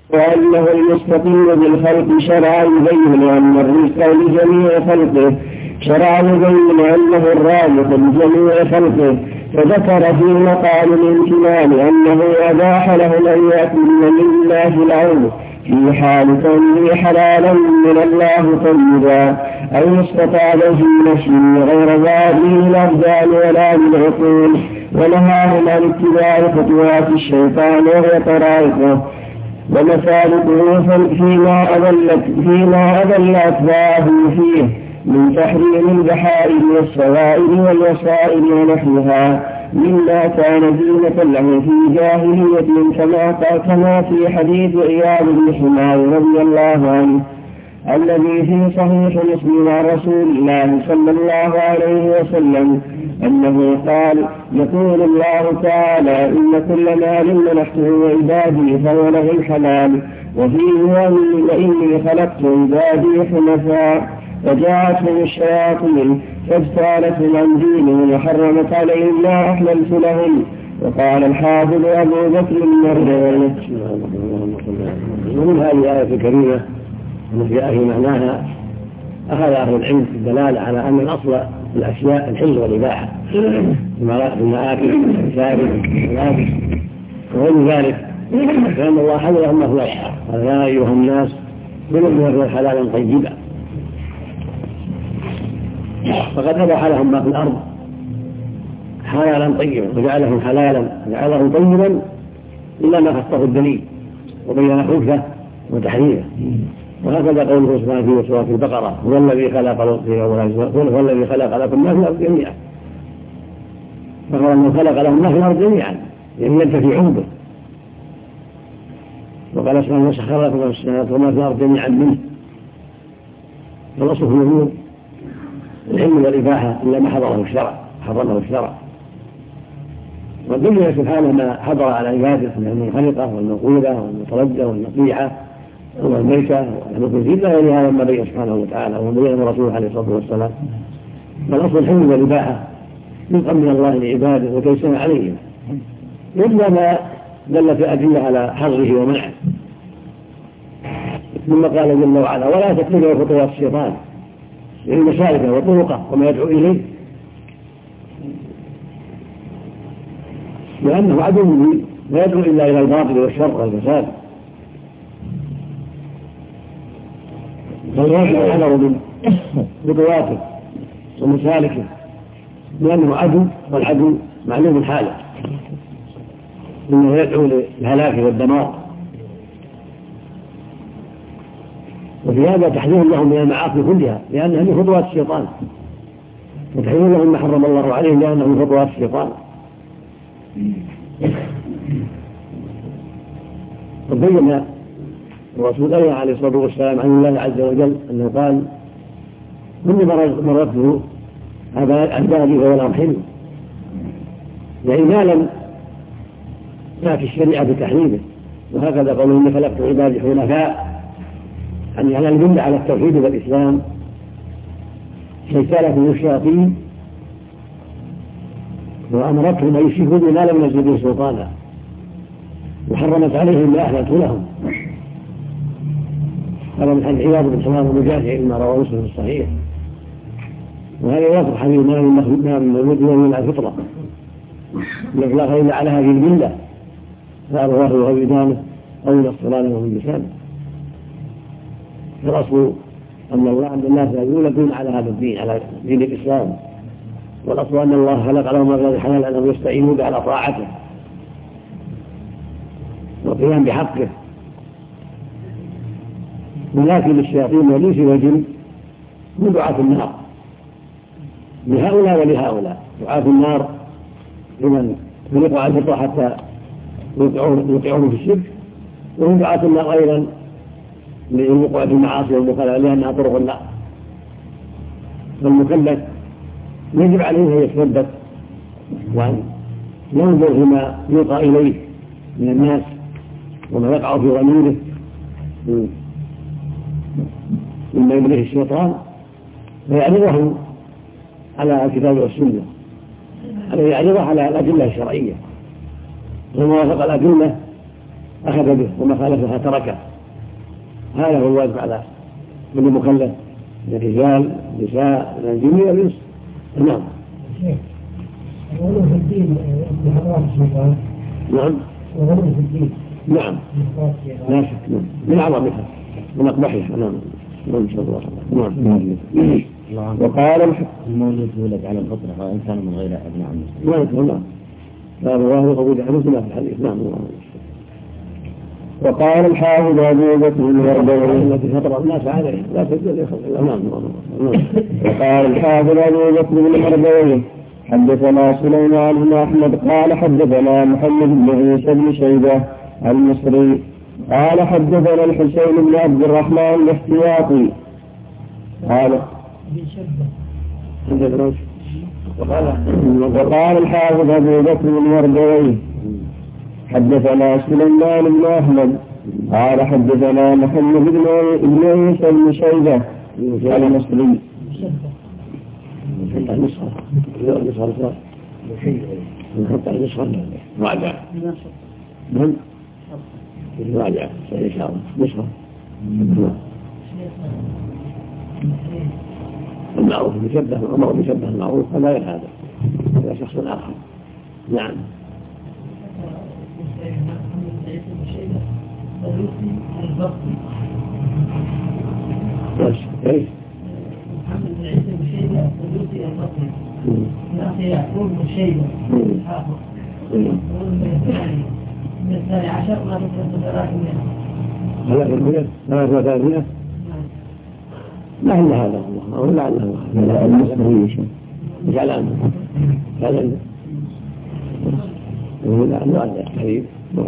وأنه المستقيم بالخلق شرع يبين أن الرزق لجميع خلقه، شرع يبين أنه الرازق لجميع خلقه. فذكر في مقام الامتنان أنه أباح لهم أن يأكل مما في الأرض في حال كونه حلالا من الله طيبا، أو استطاع في نفسه غير ذاته الأبدان ولا بالعقول، ونهاهم عن اتباع خطوات الشيطان وهي طرائقه ومسالكه فيما أضل أتباعه فيه من تحريم البحائر والسوائل والوسائل ونحوها مما كان زينة له في جاهلية، كما في حديث عياض بن حمار رضي الله عنه الذي في صحيح مسلم عن رسول الله صلى الله عليه وسلم أنه قال: يقول الله تعالى: إن كل مال منحته عبادي فهو له حلال، وفيه: وإني خلقت عبادي حنفاء فجاءتهم الشياطين فاجتالتهم عن دينهم وحرمت عليهم ما أحللت لهم. وقال الحافظ أبو بكر المرداوي: ومن هذه الآية الكريمة التي جاء في معناها أخذ أهل العلم في الدلالة على أن الأصل في الأشياء الحل والإباحة في المآكل والمشارب والملابس وغير ذلك، فإن الله حل لهم ما في الأشياء. قال: يا أيها الناس كلوا مما في حلالا طيبا، فقد أباح لهم ما في الأرض حلالا طيبا وجعلهم حلالا وجعله طيبا إلا ما خصه الدليل وبين خبثه وتحريمه. وهكذا قوله سبحانه في سورة البقرة: هو الذي خلق لكم ما في الأرض جميعا. فقال أنه خلق لهم ما في الأرض جميعا يعني ينتفعون به. وقال سبحانه: وسخر لكم السماوات وما في الأرض جميعا منه. فالأصل في الأمور العلم والإباحة إلا ما حرمه الشرع. والدنيا سبحانه ما حضر على عباده من المنخنقة والموقوذة والمتردة والنصيحة والميتة والمكنزين لا غير هذا ما بين سبحانه وتعالى وبين رسوله عليه الصلاة والسلام. فالأصل الحلم والإباحة رزقا من الله لعباده وتيسيرا عليهم، إلا ما دلت الأدلة على حظه ومنعه. ثم قال جل وعلا: ولا تتبعوا خطوات الشيطان يعني مسالكه وطرقه وما يدعو إليه، لأنه عدو لا يدعو إلا إلى الباطل والشر والفساد. فالواجب الحذر من خطواته ومسالكه، لأنه عدو، والعدو معلوم حاله، إنه يدعو للهلاك والدمار. وفي هذا تحذير لهم من المعاصي كلها لأنها من خطوات الشيطان، وتحذير لهم ما حرم الله عليهم لأنه من خطوات الشيطان. وبين الرسول أيضا عليه الصلاة والسلام عن الله عز وجل أنه قال: كل مرته عبادي ولا أرحمه، يعني ما لم تأتي الشريعة بتحريمه. وهكذا قالوا: إني خلقت عبادي حنفاء، يعني على الجملة على التوحيد والإسلام. شيطانة الشياطين وأمرتهم أن يشركوا بما لم ينزل به سلطانا، وحرمت عليهم ما أحللت لهم. هذا من حديث عياض بن حمار ومجاهد ما رواه مسلم في الصحيح. وهذا يوافق حديث ما من الموت من الفطرة الإطلاق إلا على هذه الملة، فأرواه أو إدامه أو الصلالة ومن لسانه. فالأصل أن الله عند الناس يولدون على هذا الدين، على دين الإسلام. والأصل أن الله خلق لهم هذا الحلال أنهم يستعينوا به على طاعته والقيام بحقه. ولكن الشياطين والإنس والجن من دعاة النار، لهؤلاء ولهؤلاء. دعاة النار لمن يقع الفطرة حتى يوقعون في الشرك، وهم دعاة النار أيضا للوقوع في المعاصي والمخالفة لأنها طرق النار. فالمكلف يجب عليه أن يتثبت وأن ينظر فيما يلقى إليه من الناس وما يقع في ضميره مما يمليه الشيطان، فيعرضه على الكتاب والسنة، يعرضه على الأدلة الشرعية وما وافق الأدلة أخذ به وما خالفها تركه. هذا هو الواجب على كل مكلف من الرجال النساء من الجميع والإنس. نعم. وغلو في الدين بحضرات الشيطان. نعم. وغلو في الدين. نعم. لا شك. نعم. من أعظمها من أقبحها. نعم. نعم. نعم. وقال المولود يولد على الفطرة وإن كان من غير أبناء المسلمين. لا يدخل. نعم. لا رواه قبول حديث في الحديث. نعم. وقال الحافظ أبو بكر المردوي التي فطر الناس عليه لا تجد يخلق. نعم. وقال الحافظ أبو بكر المردوي حدثنا سليمان بن أحمد قال حدثنا محمد بن عيسى بن شيبة المصري قال حدثنا الحسين بن عبد الرحمن الاحتياطي قال وقال الحافظ أبو بكر المردوي حدثنا سليمان بن أحمد قال حدثنا محمد بن عيسى بن شيبة المصري المعروف بشبه الأمر بشبه المعروف فلا هذا شخص آخر. نعم. ايش؟ محمد بن عيسى بن شيبة الدوسي البصري من أخي يعقوب بن شيبة الحافظ من الثاني عشر ما تكون 300. ما هي هذا الله أو لعله المصري جعل هذا لا حديث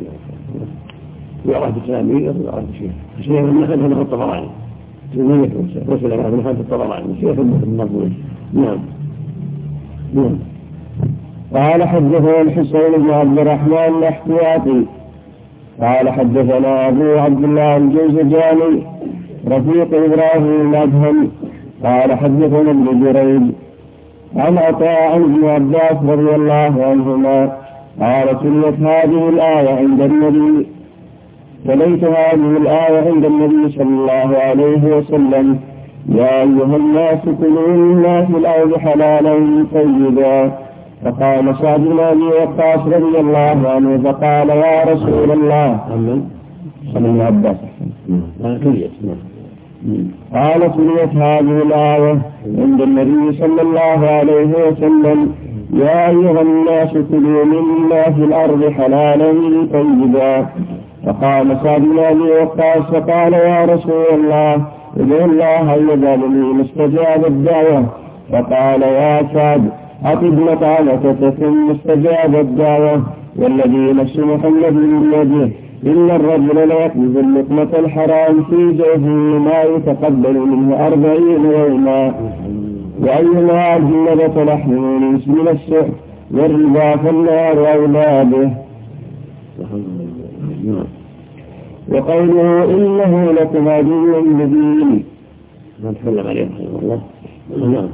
يعرف بالتلاميذ ويعرف بشيء شيء من خلف من الطبراني وصل هذا من خلف الطبراني شيء في المضمون. نعم. نعم. قال حدثنا الحسين بن عبد الرحمن الاحتياطي قال حدثنا أبو عبد الله الجوزجاني رفيق إبراهيم الأدهم قال حدثنا ابن جريج عن عطاء بن عباس رضي الله عنهما قال تليت هذه الآية عند النبي تليت هذه الآية عند النبي صلى الله عليه وسلم يا أيها الناس كلوا مما في الأرض حلالا طيبا فقال سعد بن أبي وقاص رضي الله عنه فقال يا رسول الله صلى الله عليه وسلم قال تليت هذه الآية عند النبي صلى الله عليه وسلم يا أيها الناس كلوا مما في الأرض حلالا طيبا فقال سعد بن أبي وقاص فقال يا رسول الله ادعو الله أن يجعلني مستجاب الدعوة فقال يا سعد أطب مطعمك ثم مستجاب الدعوة والذي نفس محمد بيده إن الرجل ليقبض اللقمة الحرام في جوفه ما يتقبل منه 40 يوما وأيما أجنبة لحم من السحت والربا فالنار أولى به. وقوله إنه لكم عدو مبين ما تكلم عليه رحمه الله. نعم.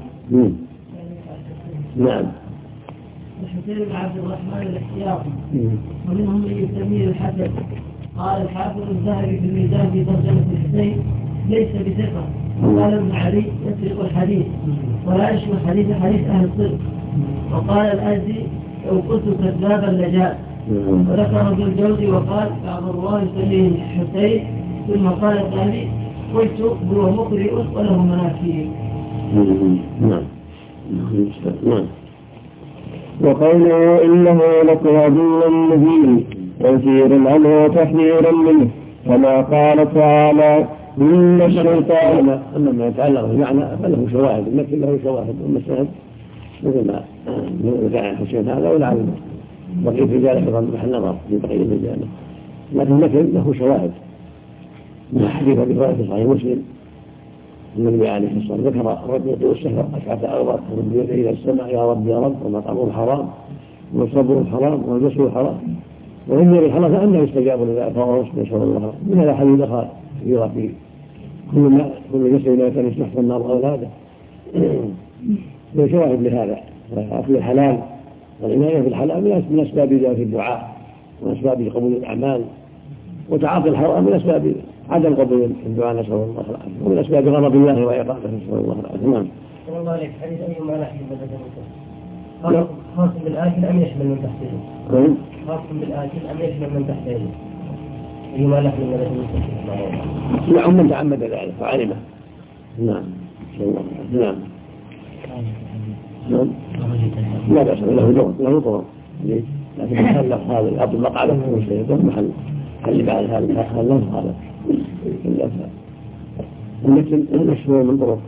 نعم. الحسين بن عبد الرحمن الاحتياطي ومنهم من يسميه الحسن. قال الحافظ الذهبي في الميزان في ترجمة الحسين ليس بثقة. وقال ابن علي يسرق الحديث ولا يشبه حديث أهل الصدق. وقال الأزدي لو قلت كذابا لجاء. وذكر ابن الجوزي وقال بعض الرواه يسميه الحسين ثم قال الذهبي قلت هو مقرئ وله مناكير. نعم. وقوله إنه لكم عدو مبين تنفير عنه وتحذير منه كما قال تعالى إن الشيطان. أما ما يتعلق بمعنى فله شواهد لكن له شواهد والمشاهد مثل ما كان الحسين هذا ولا علم بقية رجال أيضا محل نظر في بقية رجاله لكن له شواهد من حديث رواية صحيح مسلم النبي عليه الصلاة والسلام ذكر الرجل يطيع السهر أشعث أغبر ويدعو إلى السماء يا رب يا رب ومطعمه حرام ومشربه حرام وملبسه حرام وإن الحرام فأنه يستجاب لذلك فهو نسأل الله من هذا حديث دخل في كل جسد لا كان يستحسن النار أولاده وشواهد لهذا أكل الحلال والعناية بالحلال من أسباب ذات الدعاء وأسباب قبول الأعمال وتعاطي الحرام من أسباب عدم قبول الدعاء، نسأل الله العافية، ومن أسباب غضب الله وعقابه، نسأل الله العافية. نعم. صلى الله عليه حديث أيما لحم بدل خاص بالآكل أم يشمل من تحته؟ خاص بالآكل أم يشمل من تحته؟ أيما لحم بدل نعم، من تعمد ذلك فعلمه. نعم. نعم. نعم. لا بأس له طرق، لكن محل هذا الأرض مقعدة محل بعد هذا اللفظ هذا المشروع من طرق.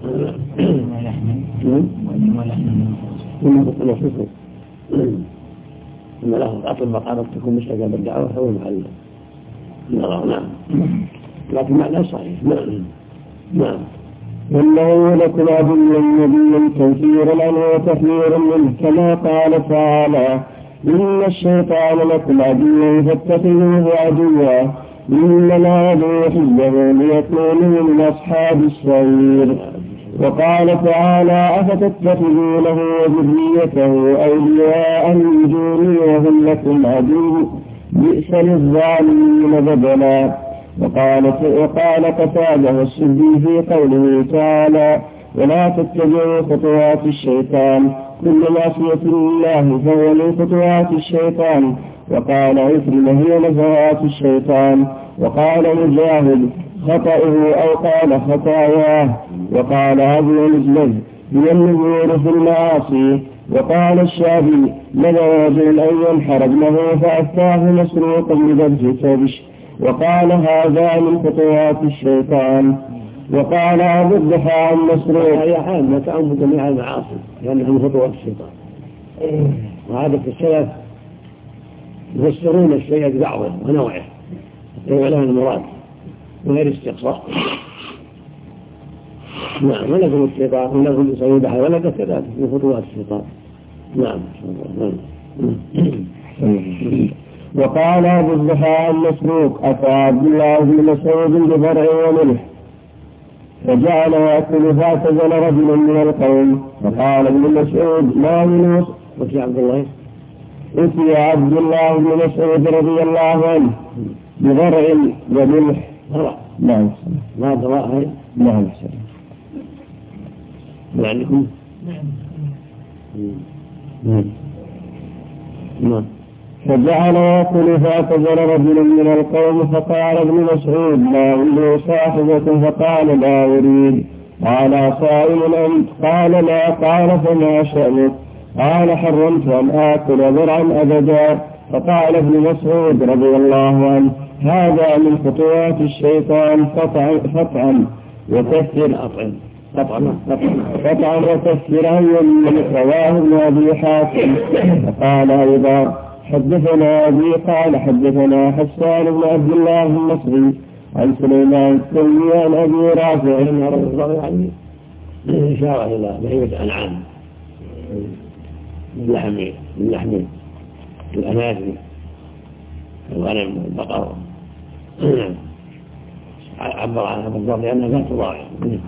إن له أطل مقامك تكون مستجابة الدعوة هو محل. نعم. لكن معنى صحيح. نعم. والله لكم عدو نبي تنفير عنه وتحذير منه، كما قال تعالى: إن الشيطان لكم عدو فاتخذوه عدوا، إنما يدعو حزبه ليكونوا من أصحاب السعير. وقال تعالى: أفتتخذونه وذريته أولياء من دوني وهم لكم عدو، بئس للظالمين بدلا. وقال قتادة والسدي في قوله تعالى: ولا تتبعوا خطوات الشيطان، كل معصية لله فهو من خطوات الشيطان. وقال عكرمة: هي نزغات الشيطان. وقال مجاهد: خطأه أو قال خطاياه. وقال أبو مجلد: هي النذور في المعاصي. وقال الشافعي: نذر رجل أن ينحر ابنه فأفتاه مسروق بذبح كبش، وقال هذا من خطوات الشيطان. وقال أبو الضحى عن مسروق: هي عامة تعم جميع المعاصي لأنها من خطوات الشيطان. وعادة السلف يفسرون الشيء ببعضه ونوعه حتى يعلم المراد من غير استقصاء. نعم. ولكم الشيطان ولكم يصيبها ولك كذلك من خطوات الشيطان. نعم. وقال أبو الضحى عن مسروق: أتى عبد الله بن مسعود بضرع وملح فجعل يأكل، فاعتزل رجل من القوم، فقال ابن مسعود: ما من وفي عبد الله أتي عبد الله بن مسعود رضي الله عنه بضرع وملح. نعم. ما ضراء. نعم. لعلكم. نعم. فجعل يأكل، فاعتذر رجل من القوم، فقال ابن مسعود: لا أريد صاحبة. فقال: لا أريد. قال: صائم أنت؟ قال: لا. قال: فما شأنك؟ قال: حرمت أن آكل ذرعا أبدا. فقال ابن مسعود رضي الله عنه: هذا من خطوات الشيطان، فطعم وكثر قطعا وكثر عن رواه ابن أبي حاتم. فقال أيضا: حدثنا أبي قال حدثنا حسان بن عبد الله المصري عن سليمان التيمي عن أبي رافع أن رسول الله يعني إشارة إلى بهيمة أنعام من لحم الأناثي الغنم والبقر. عبر عنها بالضبط لأنها لا تضاعف.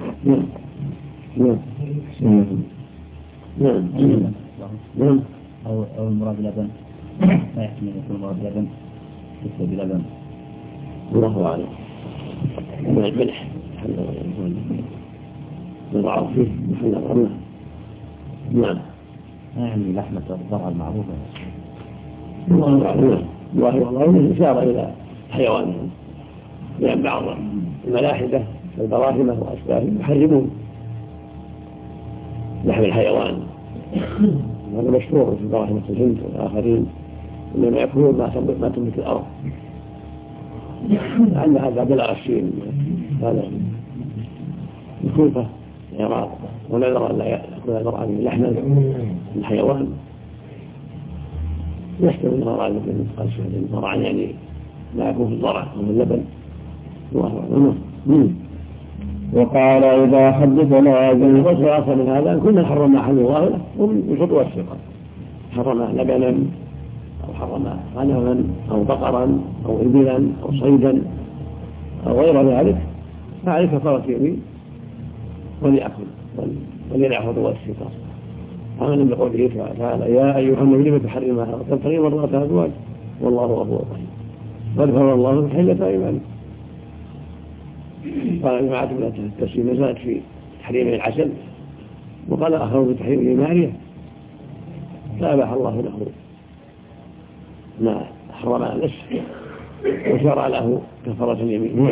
نعم. أو المراد لبن، لا يحتمل يكون المراد لبن ليس بلبن. الله أعلم. من الملح نضعه فيه محل الرملة. نعم. يعني لحمة الضرع المعروفة. الله أعلم. والله إشارة إلى حيوانهم، لأن بعض الملاحدة والبراهمة وأشباههم يحرمون لحم الحيوان، هذا مشهور في براهمة الهند والآخرين، إنما يأكلون ما تنبت الأرض. لأن هذا بلغ الشيء هذا الكوفة العراق، ونذر أن لا يأكل المرأة من لحم الحيوان يحتمل المرأة مثل قال شهد المرأة يعني لا يكون في الضرع ومن اللبن. وقال: إذا حدثنا هذا وصل من هذا كنا حرمنا حمل الظاهرة ومن خطوة الشيطان، حرم لبنا أو حرم غنما أو بقرا أو إبلا أو صيدا أو غير ذلك، فعليه كفارة يمين وليأكل وليدع خطوات الشيطان. آمن بقوله تعالى: يا أيها النبي لم تحرم هذا تبتغي مرضات أزواج والله غفور رحيم. قد فرض الله حلة أيمانكم. قال جماعة من التفسير نزلت في تحريم العسل، وقال آخرون في تحريم الإيمانية، فأباح الله له ما حرم على نفسه وشرع له كفارة اليمين.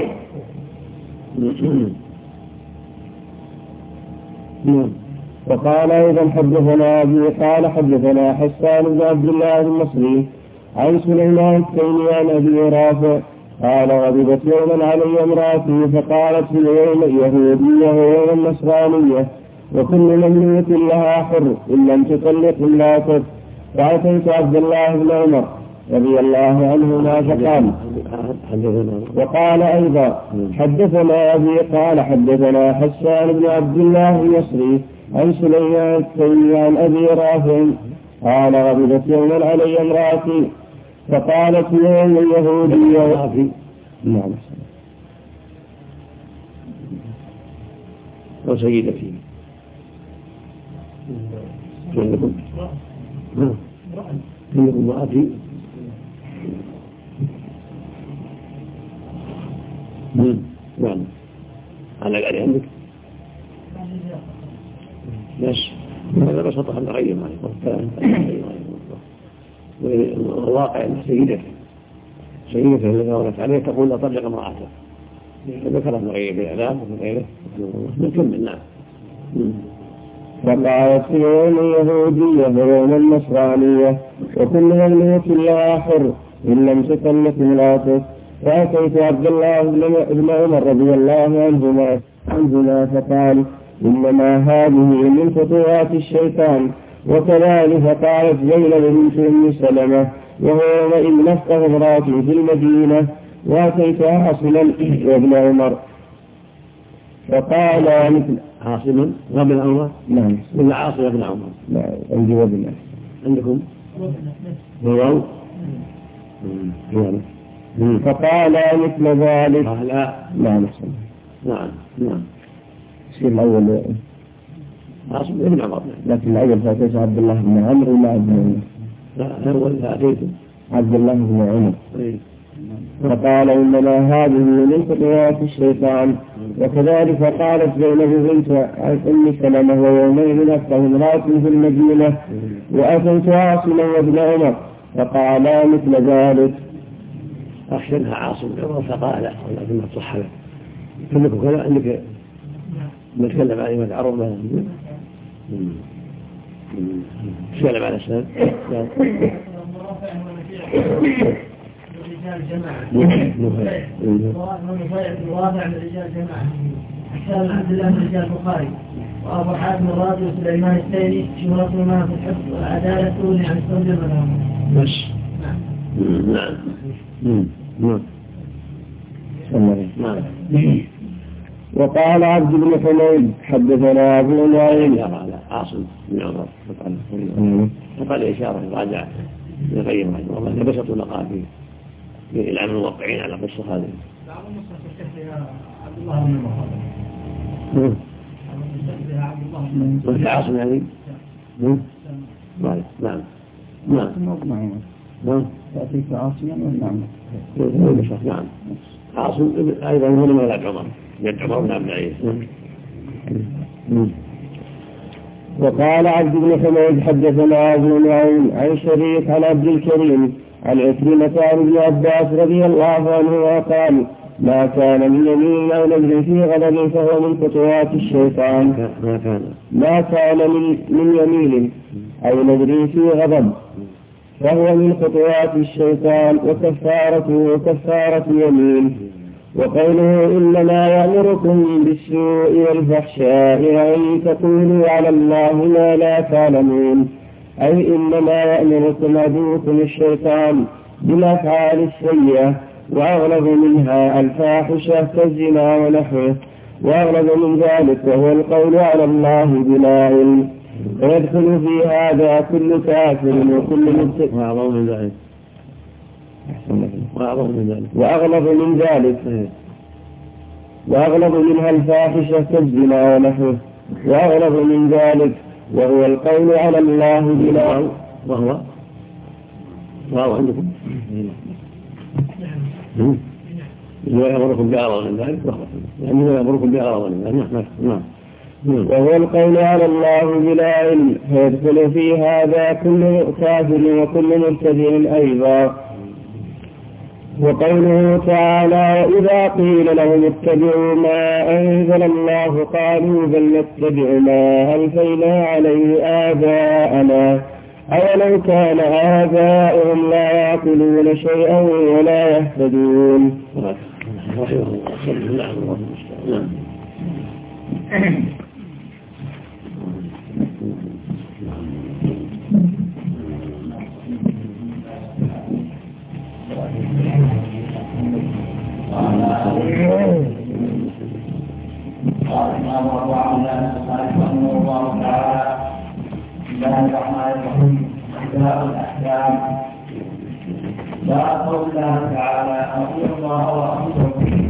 وقال أيضا حدثنا أبي قال حدثنا حسان بن عبد الله المصري عن سليمان التيمي عن أبي رافع قال غضبت يوما علي امرأتي فقالت اليوم يهودية ويوم نصرانية وكل مملوك لها حر إن لم تطلق امرأتك. فأتيت عبد الله بن عمر رضي الله عنهما فقال وقال أيضا حدثنا أبي قال حدثنا حسان بن عبد الله المصري عن سليمان التيمي عن أبي رافع قال غضبت يوما علي امرأتي فقالت يوم اليهودية نعم وسيدتي عندكم امرأتي نعم أنا قال عندك بس هذا بسطة غير ما والواقع أن سيدته التي ورثت عليه تقول أطلق امرأته، ذكر ابن غير بالإعلام ومن غيره نكمل. نعم. فقالت يوم اليهودية ويوم النصرانية وكل مملوك لها حر إن لم تطلق امرأته. فأتيت عبد الله بن عمر رضي الله عنهما فقال إنما هذه من خطوات الشيطان. وكذلك قالت زينب بنت أم سلمة وهو يومئذ نفقه امرأتي في المدينة. وأتيت عاصما وابن عمر فقال مثل عاصما وابن عمر. نعم ولا عاصم وابن عمر؟ لا عندي وابن. عندكم هو فقال مثل ذلك. لا نعم نعم شيء الأول عاصم ابن عمر، لكن الأول فأتيت عبد الله بن عمرو ولا عبد الله؟ لا هو اللي أتيته عبد الله بن عمر. فقال إنما هذه من خطوات الشيطان. وكذلك قالت زينب بنت أم سلمة ويومئذ نفقه امرأتي في المدينة. وأتيت عاصما وابن عمر فقالا مثل ذلك. أحسنها عاصم عمر فقال ولكن ما تصح له كلكم كذا عندك نتكلم عن إمام عرب ما نتكلم عن السلام الرجال جماعة الرافع من الرجال جماعة حسان عبد الله من رجال البخاري وأبو حاتم الرازي وسليمان التيمي شهرتهما في الحفظ والعدالة تغني عن الزوج والأم. بس نعم. وقال عبد بن حميد حدثنا أبو نعيم عاصم بن عمر فقال إشارة راجع لغير رحمه الله لبسط لقاء في العمل الواقعين على قصة هذه. عبد الله بن عمر عاصم يعني نعم تأتيك عاصما والنعم. نعم عاصم أيضا هو من ولد عمر جد عمر بن عبد العزيز. وقال عبد بن حميد حدثنا أبو نعيم عن شريك عن عبد الكريم عن عكرمة عن ابن عباس رضي الله عنه قال ما كان من يمين أو نذر في غضب فهو من خطوات الشيطان. ما كان من يمين أو نذر في غضب فهو من خطوات الشيطان وكفارته كفارة يمين. وقوله إنما يأمركم بالسوء والفحشاء وأن تقولوا على الله ما لا تعلمون أي إنما يأمركم عدوكم الشيطان بالأفعال السيئة وأغلب منها الفاحشة كالزنا ونحوه وأغلب من ذلك وهو القول على الله بلا علم. ويدخل في هذا كل كافر وكل مبتدع وأغلب منها الفاحشة كالزنا ونحوه وأغلب من ذلك وهو القول على الله بلا وهو عندكم لا يأمركم بأغراض من ذلك يعني لا يأمركم بأغراض من ذلك. نعم. وهو القول على الله بلا علم، فيدخل في هذا كل كافر وكل مبتدع أيضا. وقوله تعالى: وإذا قيل لهم اتبعوا ما أنزل الله قالوا بل نتبع ما ألفينا عليه آباءنا أولو كان آباؤهم لا يعقلون شيئا ولا يهتدون. لا قول الله تعالى: أطيعوا الله ورسوله.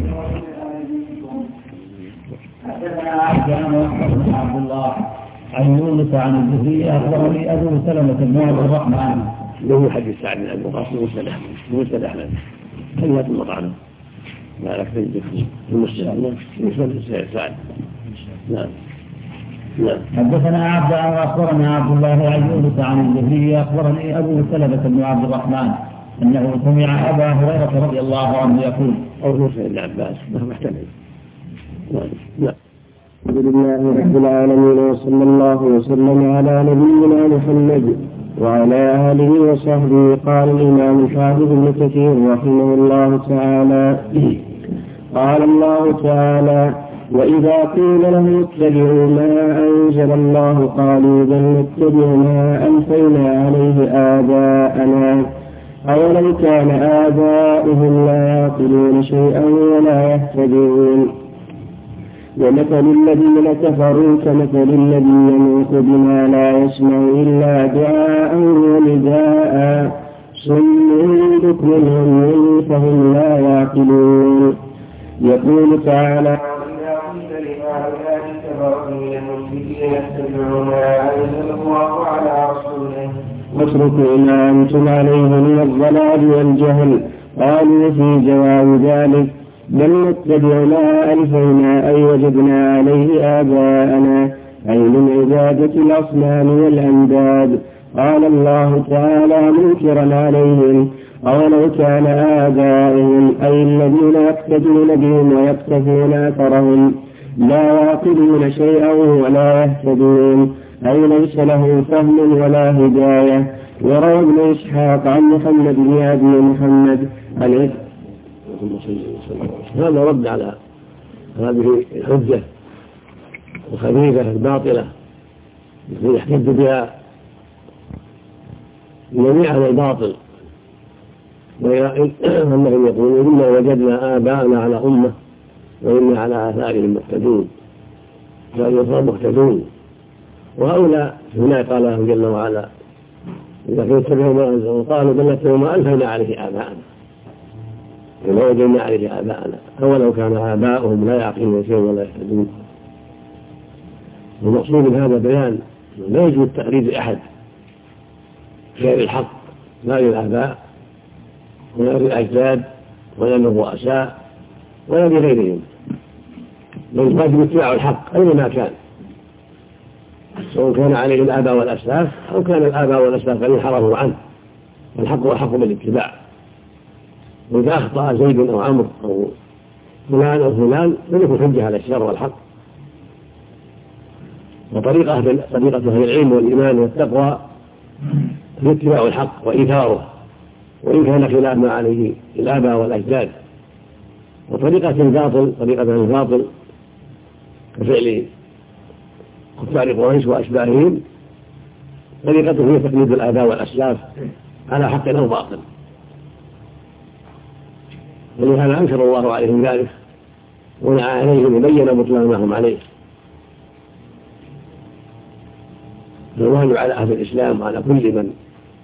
حدثنا عبد الله عن يونس عن الزهري أخبرني أبو سلمة بن عبد الرحمن له حديث سعد بن أبي وقاص مسند أحمد كلمة المطعم لا لك تجد في المسند سعد. نعم. حدثنا عبد أخبرنا عبد الله عن يونس عن الزهري أخبرني أبو سلمة بن عبد الرحمن أنه سمع أبا هريرة رضي الله عنه يقول: أو موسى بن عباس ما محتمل. نعم. الحمد لله رب العالمين، وصلى الله وسلم على نبينا محمد وعلى آله وصحبه. قال الإمام الحافظ ابن كثير رحمه الله تعالى: قال الله تعالى: وإذا قيل لهم اتبعوا ما أنزل الله قالوا بل نتبع ما ألفينا عليه آباءنا أولو كان آباؤهم لا يعقلون شيئا ولا يهتدون. ومثل الذين كفروا كمثل الذي ينوح بما لا يسمع إلا دعاء ونداء صم بكم عمي فهم لا يعقلون. يقول تعالى: واتركوا ما أنتم عليه من الضلال والجهل. قالوا في جواب ذلك: بل نتبع ما ألفينا أي وجدنا عليه آباءنا، أي من عبادة الأصنام والأنداد. قال الله تعالى منكرا عليهم: أولو كان آباؤهم أي الذين يقتدون بهم ويقتفون أثرهم لا يعقلون شيئا ولا يهتدون، أي ليس له فهم ولا هداية. وروى ابن إسحاق عن محمد بن أبي محمد هذا رد على هذه الحجة الخبيثة الباطلة التي يحتج بها جميع أهل الباطل، وأنهم يقولون: إنا وجدنا آباءنا على أمة وإنا على آثارهم مهتدون، فاليسار مهتدون. وهؤلاء هنا قال الله جل وعلا: إذا كنت تتبعوا ما أنزل قالوا بل نتبع ما ألفينا عليه آباءنا وما وجدنا عليه آباءنا أولو كان آباؤهم لا يعقلون شيئا ولا يهتدون. والمقصود من هذا بيان لا يجوز تقليد أحد غير الحق، لا للآباء ولا للأجداد ولا للرؤساء ولا لغيرهم، بل الواجب اتباع الحق أينما كان، سواء كان عليه الآباء والأسلاف أو كان الآباء والأسلاف قد انحرفوا عنه، والحق أحق بالاتباع. وإذا أخطأ زيد أو عمرو أو فلان أو فلان فليكن حجة على الشر والحق. وطريقة أهل العلم والإيمان والتقوى هي اتباع الحق وإيثاره وإن كان خلاف ما عليه الآباء والأجداد. وطريقة الباطل كفعل كفار قريش وأشباههم طريقته هي تقليد الآباء والأسلاف على حق أو باطل، ولهذا أنكر الله عليهم ذلك ونعى عليهم وبين بطلان ما هم عليه. فالواجب على أهل الإسلام وعلى كل من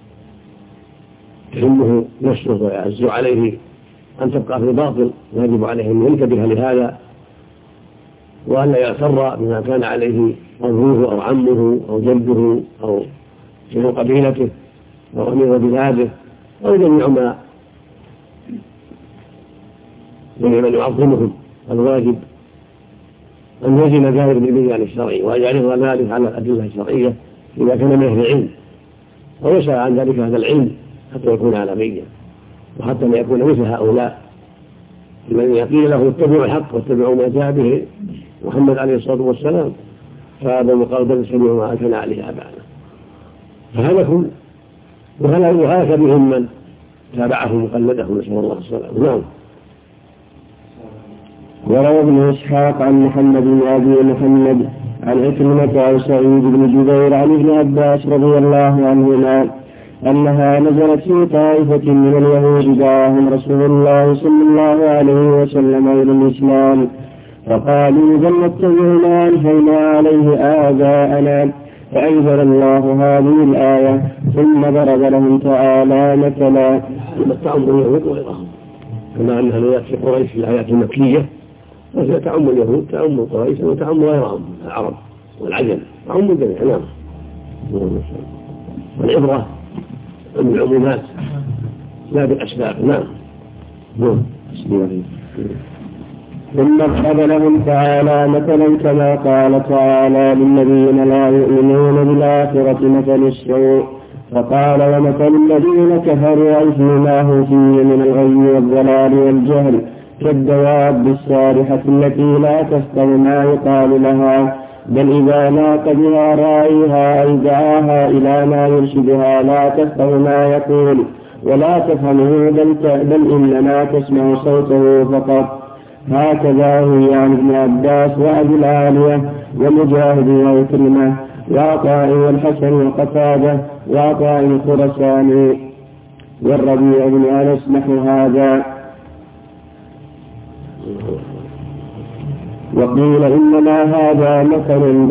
تهمه نفسه ويعز عليه أن تبقى في الباطل، يجب عليه أن ينتبه لهذا وأن لا يغتر بما كان عليه أبوه أو عمه أو جده أو شيخ قبيلته أو أمير بلاده أو جميع ما من يعظمهم الواجب أن يزن ذلك بالميزان الشرعي وأن يعرض ذلك على الأدلة الشرعية إذا كان من أهل العلم، ويسأل عن ذلك هذا العلم حتى يكون عالميا وحتى لا يكون مثل هؤلاء الذين قيل له اتبعوا الحق واتبعوا ما جاء به محمد عليه الصلاة والسلام فهذا وقال بل سمعوا ما أتنا عليه آباءنا فهلكوا وهلك بهم من تابعهم وقلدهم نسأل الله السلامة. نعم. وروى ابن إسحاق عن محمد بن أبي محمد عن عكرمة عن سعيد بن جبير عن ابن عباس رضي الله عنهما أنها نزلت في طائفة من اليهود دعاهم رسول الله صلى الله عليه وسلم إلى الإسلام فقالوا بل نتبع ما ألفينا عليه آباءنا فأنزل الله هذه الآية ثم ضرب لهم تعالى مثلا. تعم اليهود وغيرهم كما أنها نزلت في قريش في الآيات المكية وهي تعم اليهود تعم قريش وتعم غيرهم العرب والعجم تعم الجميع. نعم. والعبرة من العمومات لا بالأسباب. نعم. ثم ضرب لهم تعالى مثلا كما قال تعالى للذين لا يؤمنون بالآخرة مثل السوء فقال ومثل الذين كفروا أيثم ما هو فيه من الغي والضلال والجهل كالدواب السارحة التي لا تفقه ما يقال لها بل إذا لاق بها راعيها أي دعاها إلى ما يرشدها لا تفقه ما يقول ولا تفهمه بل إنما تسمع صوته فقط. هكذا هي عن ابن عباس وأبي العالية ومجاهد وعكرمة وعطاء والحسن وقتادة وعطاء الخرساني والربيع بن أنس نحو هذا. وقيل إنما هذا مثل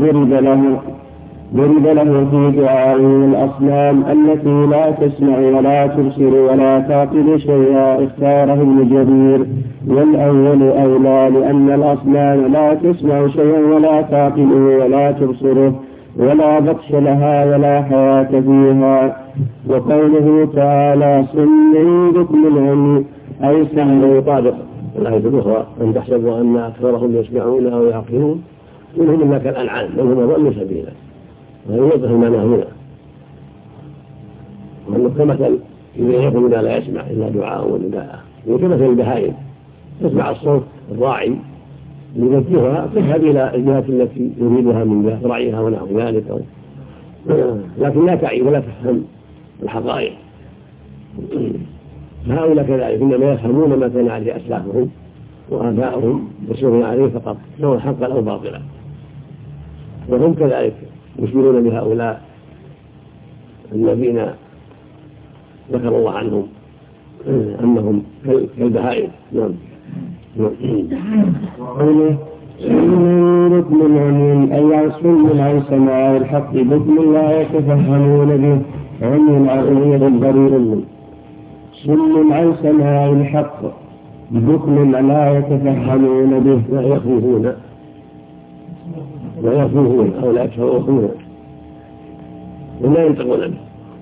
ضرب له في دعائه الأصنام التي لا تسمع ولا تبصر ولا تعقل شيئا اختاره ابن جرير والأول أولى لأن الأصنام لا تسمع شيئا ولا تعقله ولا تبصره ولا بطش لها ولا حياة فيها. وقوله تعالى صم بكم العمي أي سهل يطابق الآية الأخرى أن تحسبوا أن أكثرهم يسمعون أو يعقلون منهم إلا كالأنعام بل هم أضل سبيلا ويوضح المعنى هنا وأنه كمثل إذا يقول لا يسمع إلا دعاء ونداء وكمثل البهائم تسمع الصوت الراعي يوجهها تذهب إلى الجهات التي يريدها من جهة رعيها ونحو ذلك لكن لا تعي ولا تفهم الحقائق. هؤلاء كذلك إنما يفهمون ما كان عليه أسلافهم وآباؤهم يسيرون عليه فقط سواء حقا أو باطلا وهم كذلك يشيرون بهؤلاء الذين ذكر الله عنهم أنهم كالبهائم. نعم. وقوله سم بكم عمي أي عصم عن سماع الحق بكم لا يتفهمون به عمي عقلية ضرير سم عن سماع الحق بكم لا يتفهمون به لا يفهمون أو لا يفهمون ولا ينطقون به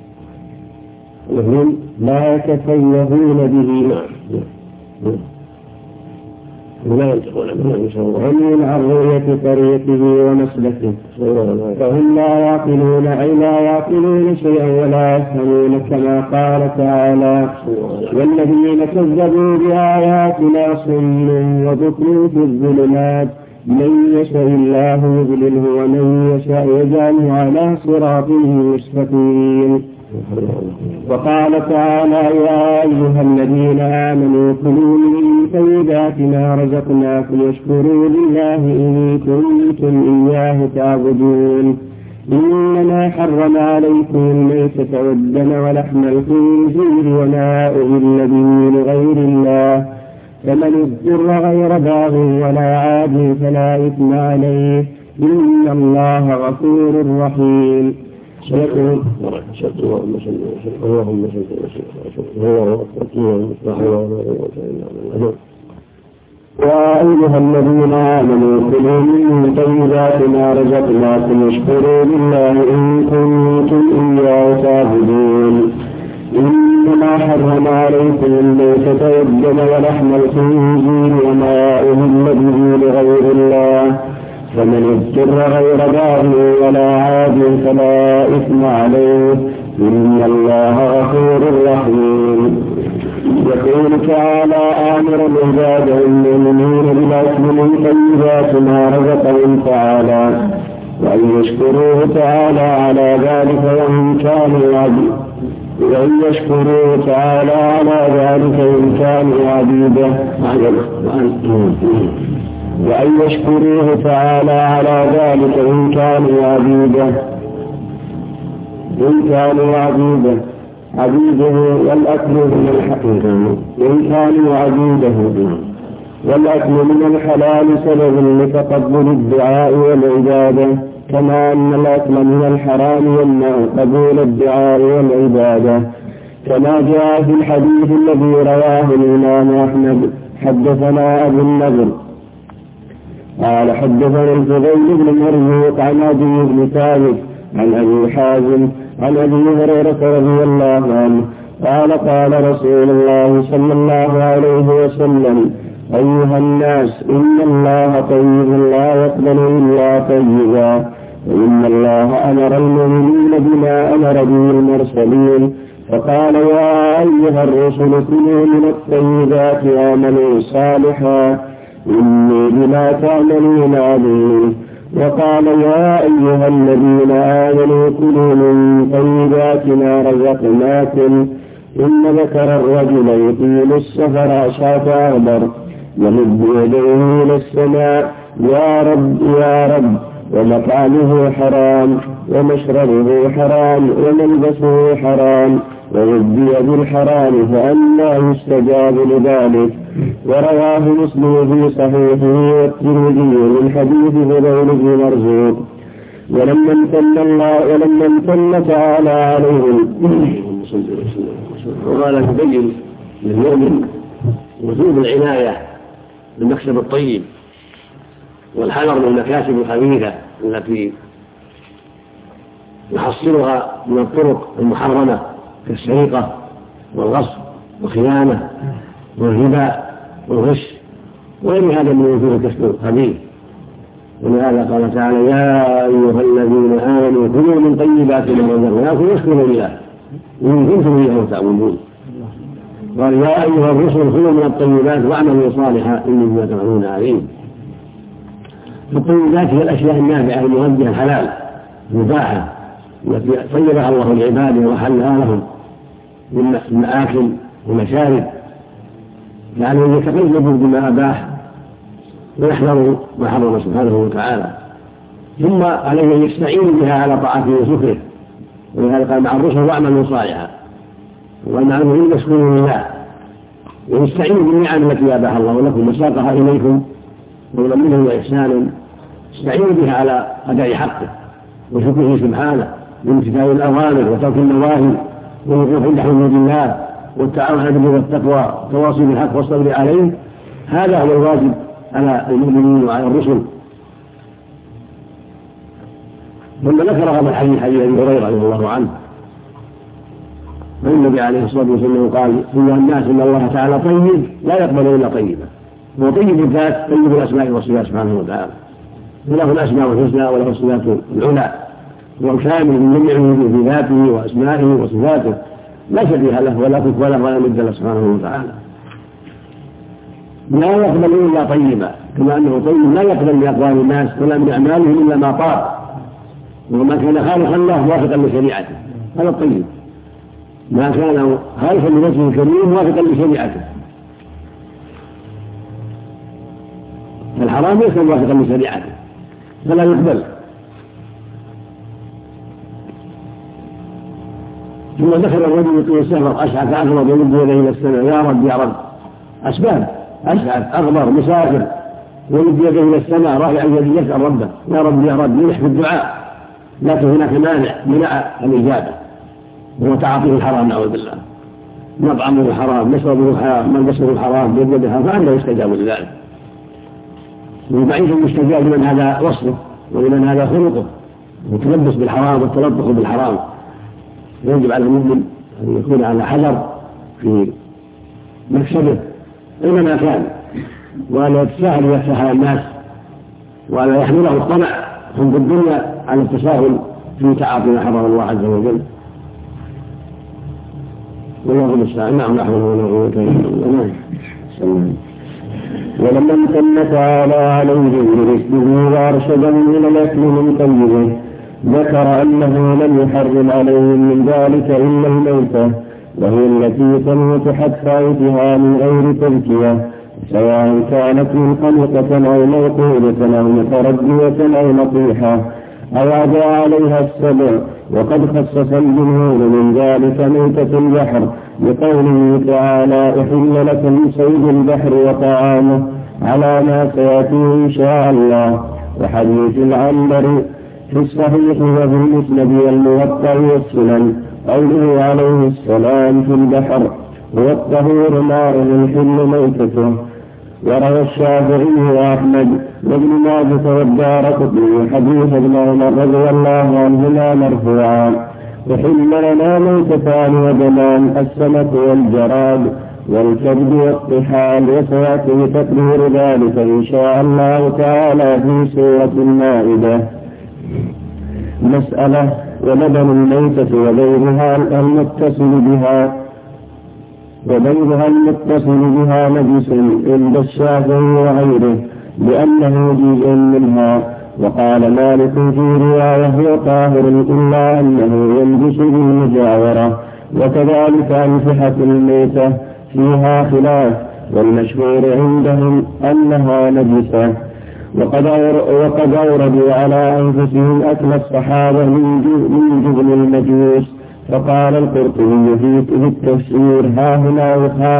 وهم لا يتفيهون به ولا ينطقون به وهم عن رؤية طريقه ومسلكه فهم لا يعقلون أي لا يعقلون شيئا ولا يفهمون كما قال تعالى والذين كذبوا بآياتنا صم وبكم في الظلمات من يشاء الله يضلله ومن يشاء يجعله على صراط مستقيم. وقال تعالى يا أيها الذين آمنوا كلوا من طيبات ما رزقناكم واشكروا لله إن كنتم إياه تعبدون إنما حرم عليكم الميتة والدم ولحم الخنزير وما أهل به لغير الله فمن اضطر غير باغ ولا عاد فلا إثم عليه إن الله غفور رحيم. يقول يا أيها الذين آمنوا كلوا من طيبات ما رزقناكم واشكروا لله إن كنتم إياه تعبدون إنما حرم عليكم الميتة والدم ولحم الخنزير وما أهل به لغير الله فمن اضطر غير باغ ولا عاد فلا إثم عليه إن الله غفور رحيم. يقول تعالى آمرا عباده المؤمنين بالأكل من طيبات ما رزقهم تعالى وأن يشكروه تعالى على ذلك وإن كانوا عبيده وأن يشكروه تعالى على ذلك إن كانوا عبيده والأكل من الحلال سبب لتقبل الدعاء والعبادة كما أن الأكل من الحرام يمنع قبول الدعاء والعبادة كما جاء في الحديث الذي رواه الإمام أحمد. حدثنا أبو النضر قال حدثنا الفضيل بن مرزوق عن أبي بن ثابت عن أبي حازم عن أبي هريرة رضي الله عنه قال قال رسول الله صلى الله عليه وسلم أيها الناس إن الله طيب لا يقبل إلا طيبا وإن الله أمر المؤمنين بما أمر به المرسلين فقال يا أيها الرسل كلوا من الطيبات وعملوا صالحا إني بما تعملون عليم وقال يا أيها الذين آمنوا كلوا من طيبات ما رزقناكم ثم ذكر الرجل يطيل السفر أشعث أغبر يمد يديه إلى السماء يا رب يا رب ومطعمه حرام ومشربه حرام وملبسه حرام وغذي بالحرام فأنى يستجاب لذلك. ورواه مسلم في صحيحه والترمذي من حديث فضيل بن مرزوق. ولما امتن تعالى عليهم وقال يبين للمؤمن وجوب العناية بالمكسب الطيب والحذر من المكاسب الخبيثة التي يحصلها من الطرق المحرمة كالسرقة والغصب والخيانة والربا والغش وغير هذا من وجوه الكسب الخبيث. ولهذا قال تعالى يا أيها الذين آمنوا كلوا من طيبات ما رزقناكم واشكروا لله إن كنتم إياه تعبدون. قال يا أيها الرسل كلوا من الطيبات واعملوا صالحا إني بما تعملون عليم. الطيبات هي الأشياء النافعة الموجهة الحلال المباحة التي طيبها الله لعباده وحلها لهم من مآكل ومشارب يعني يتقيدوا بما أباح ويحذروا ما حرم سبحانه وتعالى ثم عليه أن يستعين بها على طاعته وشكره. ولهذا قال مع الرسل واعملوا صالحا والمعلومين يشكرون لله ويستعينوا بالنعم التي أباح الله لكم وساقها إليكم فضلا منه وإحسانا استعينوا بها على أداء حقه وشكره سبحانه بامتثال الأوامر وترك النواهي والوقوف عند حدود الله والتعاون على البر والتقوى والتواصي بالحق والصبر عليه. هذا هو الواجب على المؤمنين وعلى الرسل. ثم ذكر هذا الحديث حديث أبي هريرة رضي الله عنه النبي عليه الصلاة والسلام قال أيها الناس إن الله تعالى طيب لا يقبل إلا طيبا. هو طيب الذات طيب الأسماء والصفات سبحانه وتعالى وله الأسماء الحسنى وله الصفات العلى هو كامل من جميع في ذاته وأسمائه وصفاته لا شبيه له ولا كف له ولا مد له سبحانه وتعالى. لا يقبل إلا طيبا كما أنه طيب لا يقبل لأقوال الناس ولا من أعمالهم إلا ما طاب وما كان خالقا له وافقا لشريعته هذا الطيب ما كان خالقا لنفسه الكريم وافقا لشريعته. الحرام ليس موافقا لشريعته فلا يقبل. ثم دخل الرجل يطيل السفر أشعث أغبر يمد يديه إلى السماء يا رب يا رب أسباب أشعث أغبر مسافر يمد يديه إلى السماء رافعا يديه يسأل ربه يا رب يا رب يلح بالدعاء لكن هناك منع الإجابة هو تعاطيه الحرام نعوذ بالله مطعمه حرام مشربه حرام ملبسه حرام يده حرام فأنه يستجاب لذلك. وبعيد المستجاب لمن هذا وصفه ولمن هذا خلقه والتلبس بالحرام والتلطخ بالحرام. يجب على المؤمن أن يكون على حذر في مكسبه أينما كان، وأن يتساهل ويفتح على الناس، وأن يحمله الطمع حب الدنيا على التساهل في تعاطي ما حرم الله عز وجل. والله المستعان. نعم نحن ولما امتن تعالى عليه برشده وارشدهم الى الاكل من طيبه ذكر انه لم يحرم عليهم من ذلك الا الموتة، وهي التي تموت حتى يؤتها من غير تزكية، سواء كانت منخنقة او موقوذة او متردية او نطيحة او عدا عليها السبع. وقد خصص الجمهور من ذلك موتة البحر بقوله تعالى احل لكم صيد البحر وطعامه على ما سياتي ان شاء الله. وحديث العنبر في الصحيح وفي المسند والموطأ والسنن قوله عليه السلام في البحر هو الطهور ماء الحل ميتته. وروى الشافعي وأحمد وابن ماجه والدارقطني حديث ابن عمر رضي الله عنهما مرفوعا وحل لنا ميتتان ودمان السمك والجراد والكبد والطحال، وسيأتي تقرير ذلك إن شاء الله تعالى في سورة المائدة. مسألة: ولبن الميتة وغيرها المتصل بها نجس عند الشافعي وغيره لأنه جزء منها. وقال مالك في رواية هو طاهر إلا أنه ينجس بالمجاورة. وكذلك أنفحة الميتة فيها خلاف، والمشهور عندهم أنها نجسة. وقد أوردوا على أنفسهم أكل الصحابة من جبن المجوس. فقال القرطبي في التفسير هاهنا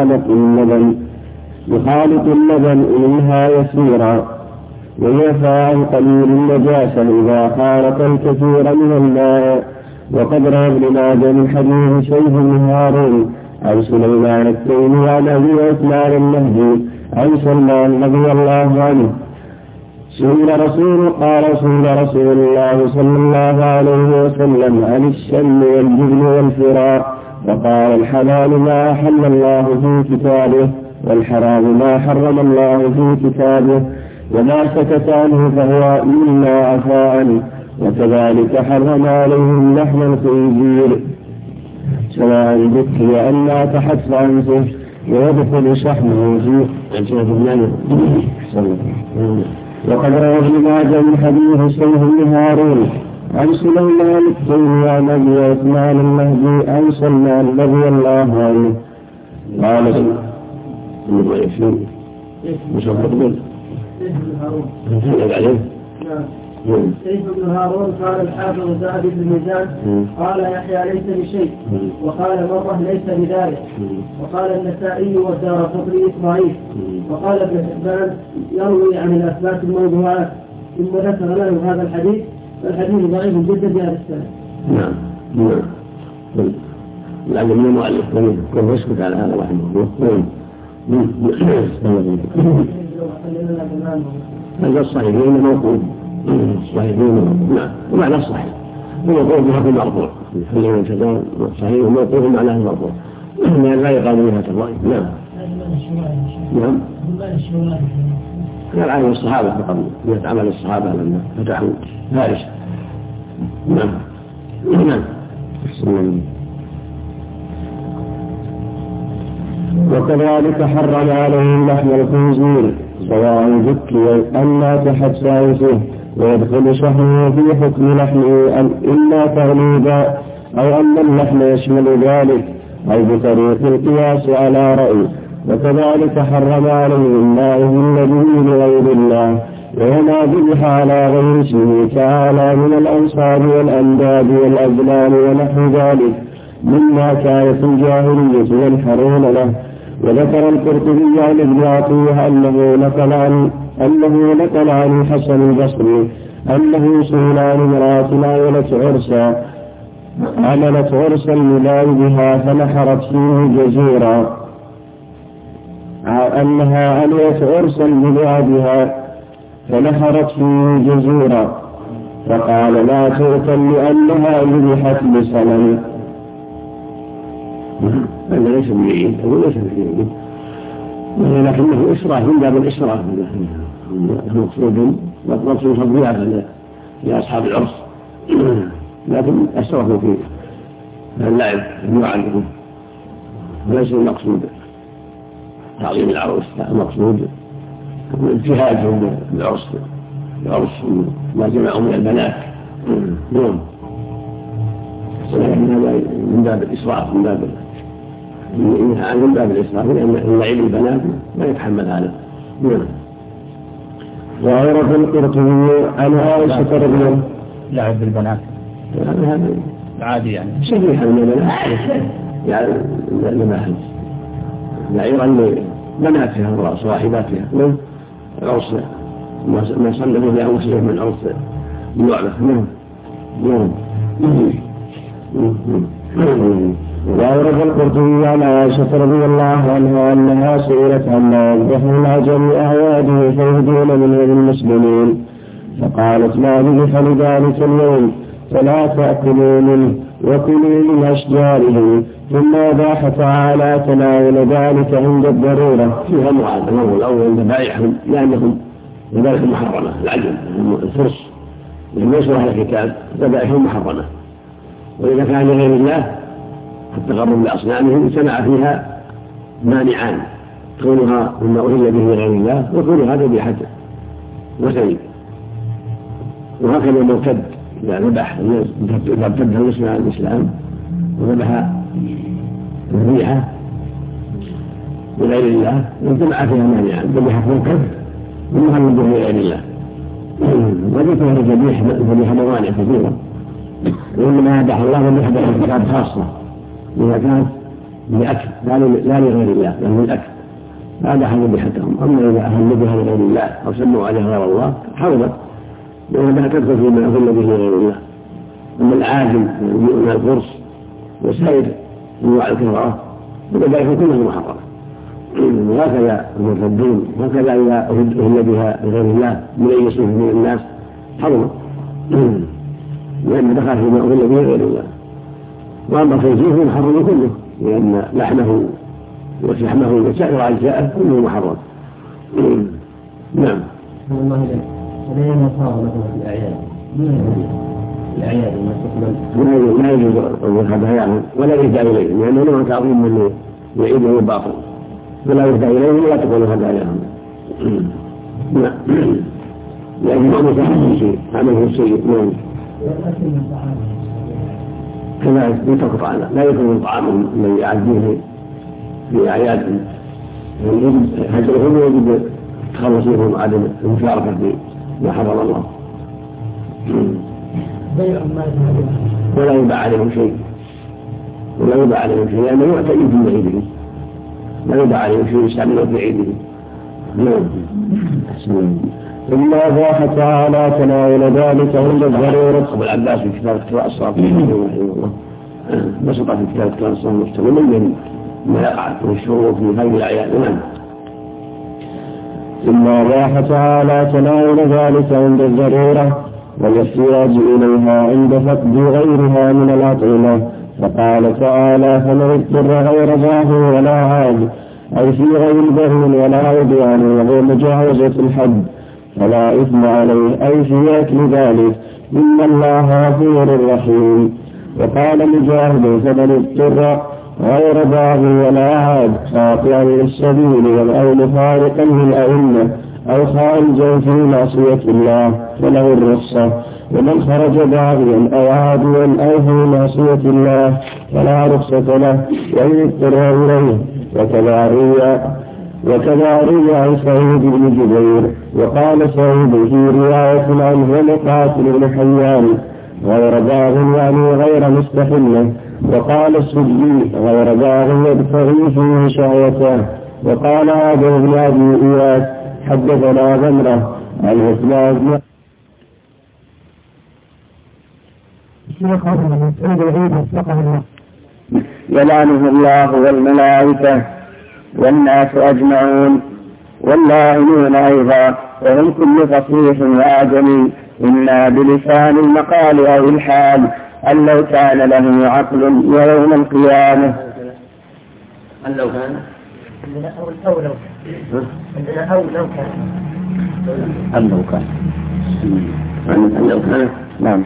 يخالط اللبن منها يسيرا، ويعفى عن قليل النجاسة إذا خالط الكثير من الماء. وقد روى ابن ماجه من حديث شيخ بن هارون عن سليمان التيمي عن أبي عثمان النهدي عن سلمان رضي الله عنه قال رسول الله صلى الله عليه وسلم عن الشم والجبن والفراء، فقال الحلال ما أحل الله في كتابه، والحرام ما حرم الله في كتابه، وما سكت عنه فهو مما عفى عنه. وكذلك حرم عليهم لحم الخنزير سواء ذكي أن لا تحت عنه ويدخل شحمه في الجنة. وقد روى ابن ماجه من حديث شيخ بن هارون عن سليمان التيمي عن أبي عثمان النهدي عن سلمان رضي الله عنه قال سيف بن هارون قال الحافظ زاد بن الميزان قال يحيى ليس بشيء، وقال مرة ليس بذلك، وقال النسائي والدارقطني ضعيف، وقال ابن حبان يروي عن الأثبات الموضوعات. ثم ذكر له هذا الحديث، فالحديث ضعيف جدا بهذا السنة. نعم. لعل من المؤلف كيف يسكت على هذا رحمه الله. هذا الصحيحين موقوف صحيحين. نعم. ومعنى الصحيح موقوف بحكم المرفوع. صحيح موقوف معناه المرفوع لأن لا يقال بها الرأي. نعم. كان عن الصحابة فقط يتعامل الصحابة لما فتحوا فارس. نعم. وكذلك حرم عليهم لحم الخنزير سواء ذكي أن لا تحت سائسه، ويدخل شحمه في حكم لحمه إلا تغليبا، أو أن اللحم يشمل ذلك، أو بطريق القياس على رأي. وكذلك حرم عليهم ما أهل به لغير الله وما ذبح على غير اسمه تعالى من الأنصاب والأنداد والأزلام ونحو ذلك مما كانت الجاهلية ينحرون له. وذكر القرطبي عن ابن عطية أنه نقل عن الحسن البصري أنه سئل عن امرأة عملت عرسا لنائبها فنحرت فيه جزورا، أنها عملت عرسا لنائبها فنحرت فيه جزورا، فقال لا تؤكل لأنها ذبحت بصنم. هذا ليس بعيد أو ليس بعيد، لكنه إسراف من باب الإسراف، مقصود تضييع لأصحاب العرس، لكن أسرفوا في اللعب المعلم، وليس المقصود تعظيم العروس، لا المقصود اجتهادهم بالعرس ما جمعوا من البنات. نعم، ولكن هذا من باب الإسراف، من باب الإسراف، لأن اللعب البنات لا يتحمل هذا. نعم. وعرف القرطبي عن عائشة رضي الله عنها لعب بالبنات هذا عادي يعني شبيها من البنات، يعني لماحل لعيرا لبناتها وصاحباتها من عرس ما صنفوا لأنفسهم من عرس اللعبة. وأورد القرطبي عن عائشة رضي الله عنها أنها سئلت عما يذبحون العجم أعياده فيهدون منه للمسلمين، فقالت ما ذبح لذلك اليوم فلا تأكلوا منه وكلوا من أشجاره، ثم أباح تعالى تناول ذلك عند الضرورة. فيها معاذ الأول ذبائحهم لأنهم ذبائح محرمة، العجم الفرس ليس أهل الكتاب ذبائحهم محرمة، وإذا كان لغير الله التقرب لأصنامهم سمع فيها مانعان، كونها مما أهل به لغير الله وكونها ذبيحة وثني. وهكذا المرتد إذا ذبح إذا ارتد المسلم عن الإسلام وذبح ذبيحة لغير الله سمع فيها مانعان، ذبيحة مرتد ومهل به لغير الله، وذكر ذبيحة موانع كثيرة، وإنما يدح الله ذبيحة الكتاب خاصة إذا كانت لأكل لا لغير الله بل للأكل فهذا حل ذبيحتهم. أما إذا أهل بها لغير الله أو سموا عليها غير الله حرمت، لأنها تدخل فيما أهل به لغير الله. أما العاجم من الفرس وسائر أنواع الكفرة فذبائحهم كلها محرمة، وهكذا المرتدين، وهكذا إذا أهل بها لغير الله من أي صنف من الناس حرمت، لأن دخل فيما أهل به لغير الله. وأما الخنزير محرم كله، لأن لحمه وشحمه وسائر أجزاءه كله محرم. نعم. ولين صار مثلا في الأعياد ما يجوز الذهاب يعني ولا يهدى إليهم، لأنه له تعظيم من يعيده باطل، ولا يهدى إليهم ولا تقول هدى إليهم. نعم، لأن ما مساعد شيء عمله السيء. نعم. كذلك يتقطع لا يكون من طعامهم الذي يعديه في أعيادهم، يجب هجرهم ويجب تخلص منهم عدم المشاركة فيما حرم الله. ولا يباع عليهم شيء لأنه يعتقد في عيده، لا يباع عليهم شيء يستعمله في عيده. ثم أباح تعالى تناول ذلك عند الضرورة. أبو العباس في كتاب اقتراء الصافي رحمه الله بسط في كتاب اقتراء الصافي مستمر ما يقع والشروط في هذه الأعياد. ثم أباح تعالى تناول ذلك عند الضرورة والاحتياج إليها عند فقد غيرها من الأطعمة، فقال تعالى فمن اضطر غير باغ ولا عاد أي في غير بغي ولا عدوان وغير مجاوزة الحد فلا إثم عليه أي في أكل ذلك إن الله غفور رحيم. وقال مجاهد فمن اضطر غير باغ ولا عاد خاطئا للسبيل أو مفارقا للأئمة أو خارجا في معصية الله فله الرخصة، ومن خرج باغيا أو عادوا أو في معصية الله فلا رخصة له وإن اضطر إليه. وكذا روى عن سعيد بن جبير وقال سعيد في رواية عنه ومقاتل بن حيان غير باغ يعني غير مستحله، وقال السجي غير باغ يبتغي فيه شهوته. وقال هذا ابن أبي إياس حدثنا غمرة عن عثمان بن يلعنه الله والملائكة والناس أجمعون واللاعنون أيضا وهم كل فصيح وآدمي إلا بلسان المقال أو الحال أن لو كان له عقل ويوم القيامة هل لو كان عندنا أو لو كان عندنا أو لو كان أم لو كان هل لو كان نعم.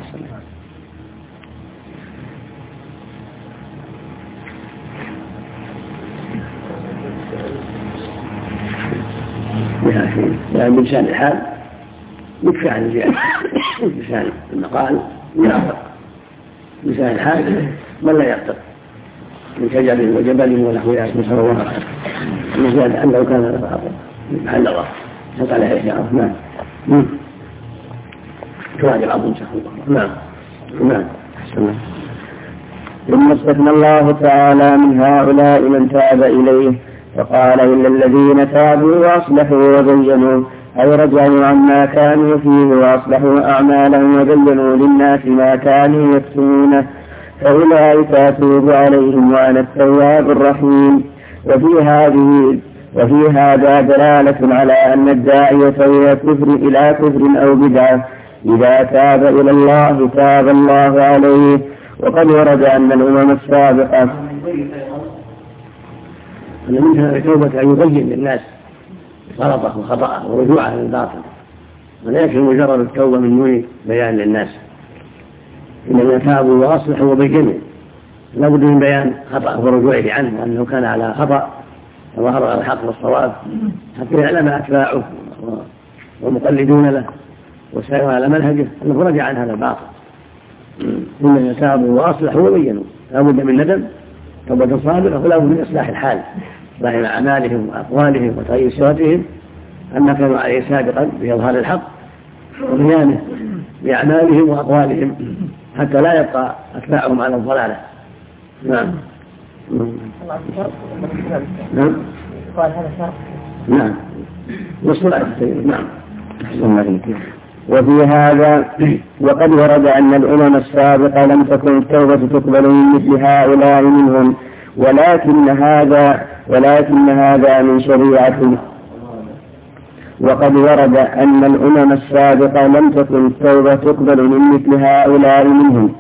يعني بلسان الحال يكفي عن الزيادة. بلسان المقال يعتق بلسان الحال من لا يعتق من شجر وجبل ونحو ذلك نسأل الله العافية. المزيادة أن لو كان لفاظا محل الله حتى على إشارة. نعم تراجع أبو الله. نعم أحسن. ثم استثنى الله تعالى من هؤلاء من تاب إليه فقال إلا الذين تابوا وأصلحوا وبينوا أي رجعوا عما كانوا فيه وأصلحوا أعمالهم وبينوا للناس ما كانوا يكتمونه فأولئك أتوب عليهم وأنا التواب الرحيم. وفي هذا دلالة على أن الداعية إلى كفر أو بدعة إذا تاب إلى الله تاب الله عليه. وقد ورد أن الأمم السابقة أن منها التوبة أن يبين للناس غلطه وخطأه ورجوعه للباطل ولا يكفي مجرد التوبة من دون بيان للناس. إنما تابوا وأصلحوا وبينوا لا بد من بيان خطأه ورجوعه عنه أنه كان على خطأ وظهر على الحق والصواب حتى يعلم أتباعه ومقلدون له وسيروا على منهجه أنه رجع عن هذا الباطل. إنما تابوا وأصلحوا وبينوا لا بد من ندم توبة صادقة ولا بد من إصلاح الحال إصلاح أعمالهم وأقوالهم وتغيير صورتهم أما كانوا عليه سابقا بإظهار الحق وبيانه بأعمالهم وأقوالهم حتى لا يبقى أتباعهم على الضلالة. نعم. نعم. قال هذا شرط. نعم. والصلاة نعم. وفي هذا وقد ورد أن الأمم السابقة لم تكن التوبة تقبل من مثل هؤلاء منهم ولكن هذا من شريعة. وقد ورد أن الأمم السابقة لم تكن التوبة تقبل من مثل هؤلاء منهم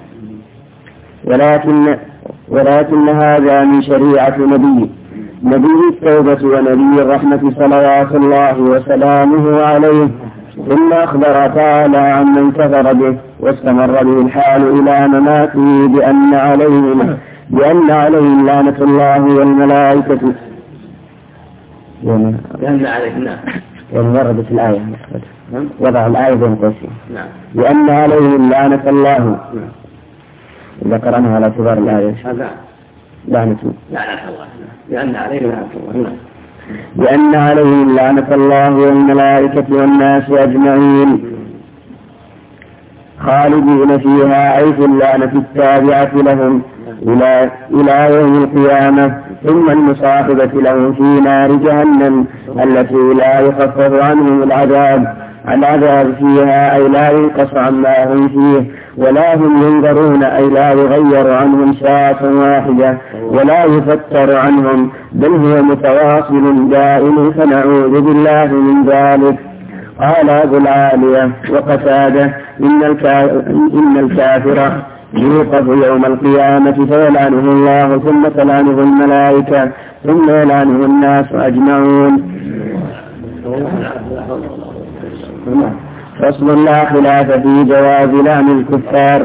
ولكن هذا من شريعة نبي التوبة ونبي الرحمة صلوات الله وسلامه عليه. ثم أخبر تعالى عمن كفر به واستمر به الحال إلى مماته بأن عليهم لعنة الله والملائكة وردت الآية وضع الآية بين قوسين بأن عليهم لعنة الله ذكرنا على اعتبار الآية لعنة الله بأن عليهم لعنة الله بأن عليهم لعنة الله والملائكة والناس أجمعين خالدين فيها أي في اللعنة التابعة لهم إلى يوم القيامة ثم المصاحبة لهم في نار جهنم التي لا يخفف عنهم العذاب فيها أي لا ينقص عما هم فيه ولا هم ينظرون أي لا يغير عنهم ساعة واحدة ولا يفتر عنهم بل هو متواصل دائم فنعوذ بالله من ذلك. قال أبو العالية وقتادة إن الكافر يوقف يوم القيامة فيلعنه الله ثم تلعنه الملائكة ثم يلعنه الناس أجمعون. فصل لا خلاف في جواز لعن الكفار.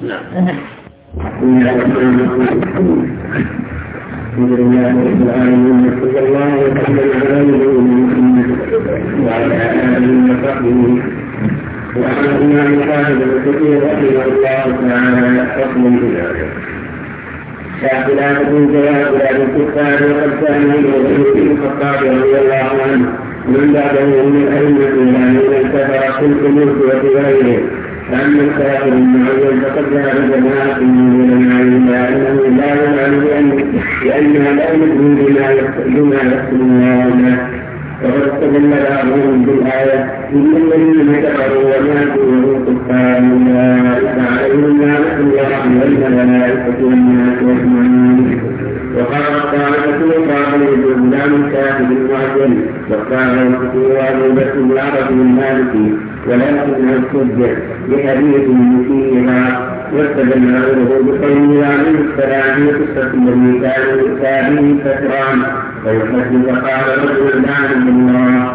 وعن الإمام خالد بن كثير رحمه الله تعالى حكم بذلك خلاف في جواز لعن الكفار وقد كان ابن الخطاب رضي الله عنه من بعده من الأئمة الذين كفر في القلوب وفي غيره فأما الكافر المعين فقد ذهب جماعة من العلماء أنه لا يلعن لأنها لا يدري بما يحكم الله وقد استدل بعضهم بالآية إن الذين كفروا وماتوا وهم كفار أولئك عليهم لعنة الله والملائكة والناس أجمعين. وقال الطائفة وقال الإسلام الكافر المعجل وقال الفتوى أبو بكر العربي المالكي ولكنه استدل بحديث فيها واستدل غيره بقوله عليه السلام في قصة الذي كان يؤتى فتران فيحدث فقال رجل لعنه الله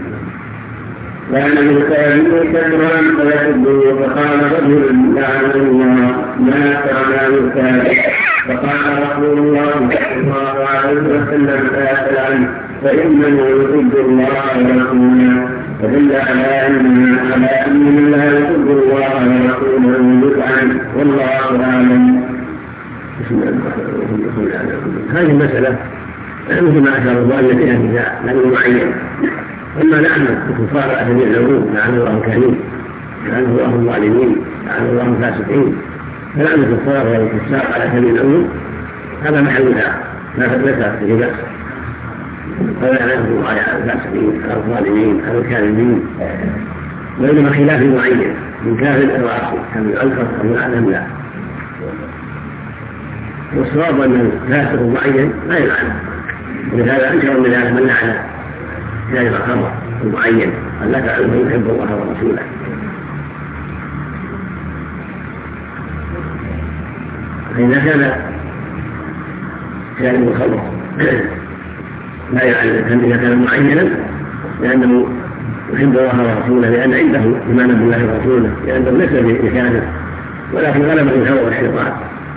كان يؤتى فتران فيحدث فقال رجل لعنه الله ما ترى يؤتى فقال رسول الله صلى الله عليه وسلم لا عنه فإنه يحب الله ورسوله فدل على أن لا يحب الله ورسوله يطعن والله أعلم. هذه المسألة مثل ما أشار الله فيها النساء لأنه معين. أما لعن الكفار على جميع العلوم لعن الله الكريم لعن الله الظالمين لعن الله الفاسقين فلعن الكفار والكفار على جميع العلوم هذا محلها لا في بأس ولا يعلمه على الفاسقين على الظالمين على الكاذبين بينما خلاف معين من كافر أو عاصي كان يعذر أو يعلم لا. والصواب أن الفاسق معين لا يلعن ولهذا أنكر من ذلك من لعن شارب الخمر المعين أن لا تعلم يحب الله ورسوله. فإذا كان شارب الخمر لا يعلم إذا كان معينا لأنه يحب الله ورسوله لأن عنده إيمانا بالله ورسوله لأنه ليس بكافر ولكن غلبه الهوى والشيطان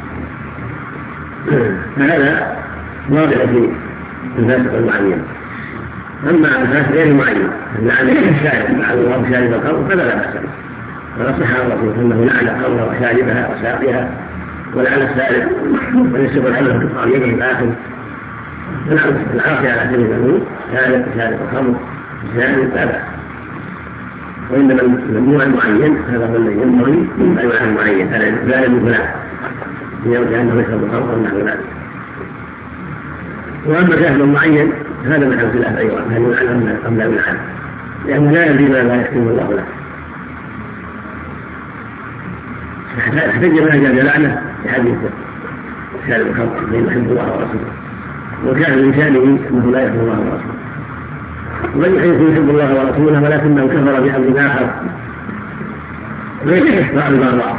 فهذا واضح في الفاسق المعين. أما الفاسق غير معين لعن الشارب لعن الله شارب الخمر فلا بأس به فقد صح عن الرسول أنه لعن الخمر وشاربها وساقيها ولعن السارق ويسب العلم في الطريق الآخر العاصي على سبيل المعروف شارب الخمر الزاني لا بأس. وإنما الممنوع المعين هذا هو الذي ينبغي أن يلعن المعين هذا من فلان لأنه يشرب الخمر ونحو ذلك. وأما كافر معين هذا من الخلاف أيضا هل يلعن أم لا يلعن لأنه لا يدري ما لا يحكم الله له احتج ما جاء لعنه بحديث شارب الخمر بين يحب الله ورسوله وكان لسانه انه لا يحب الله ورسوله ومن حيث يحب الله ورسوله ولكنه كفر بأمر آخر ليس بعض بعض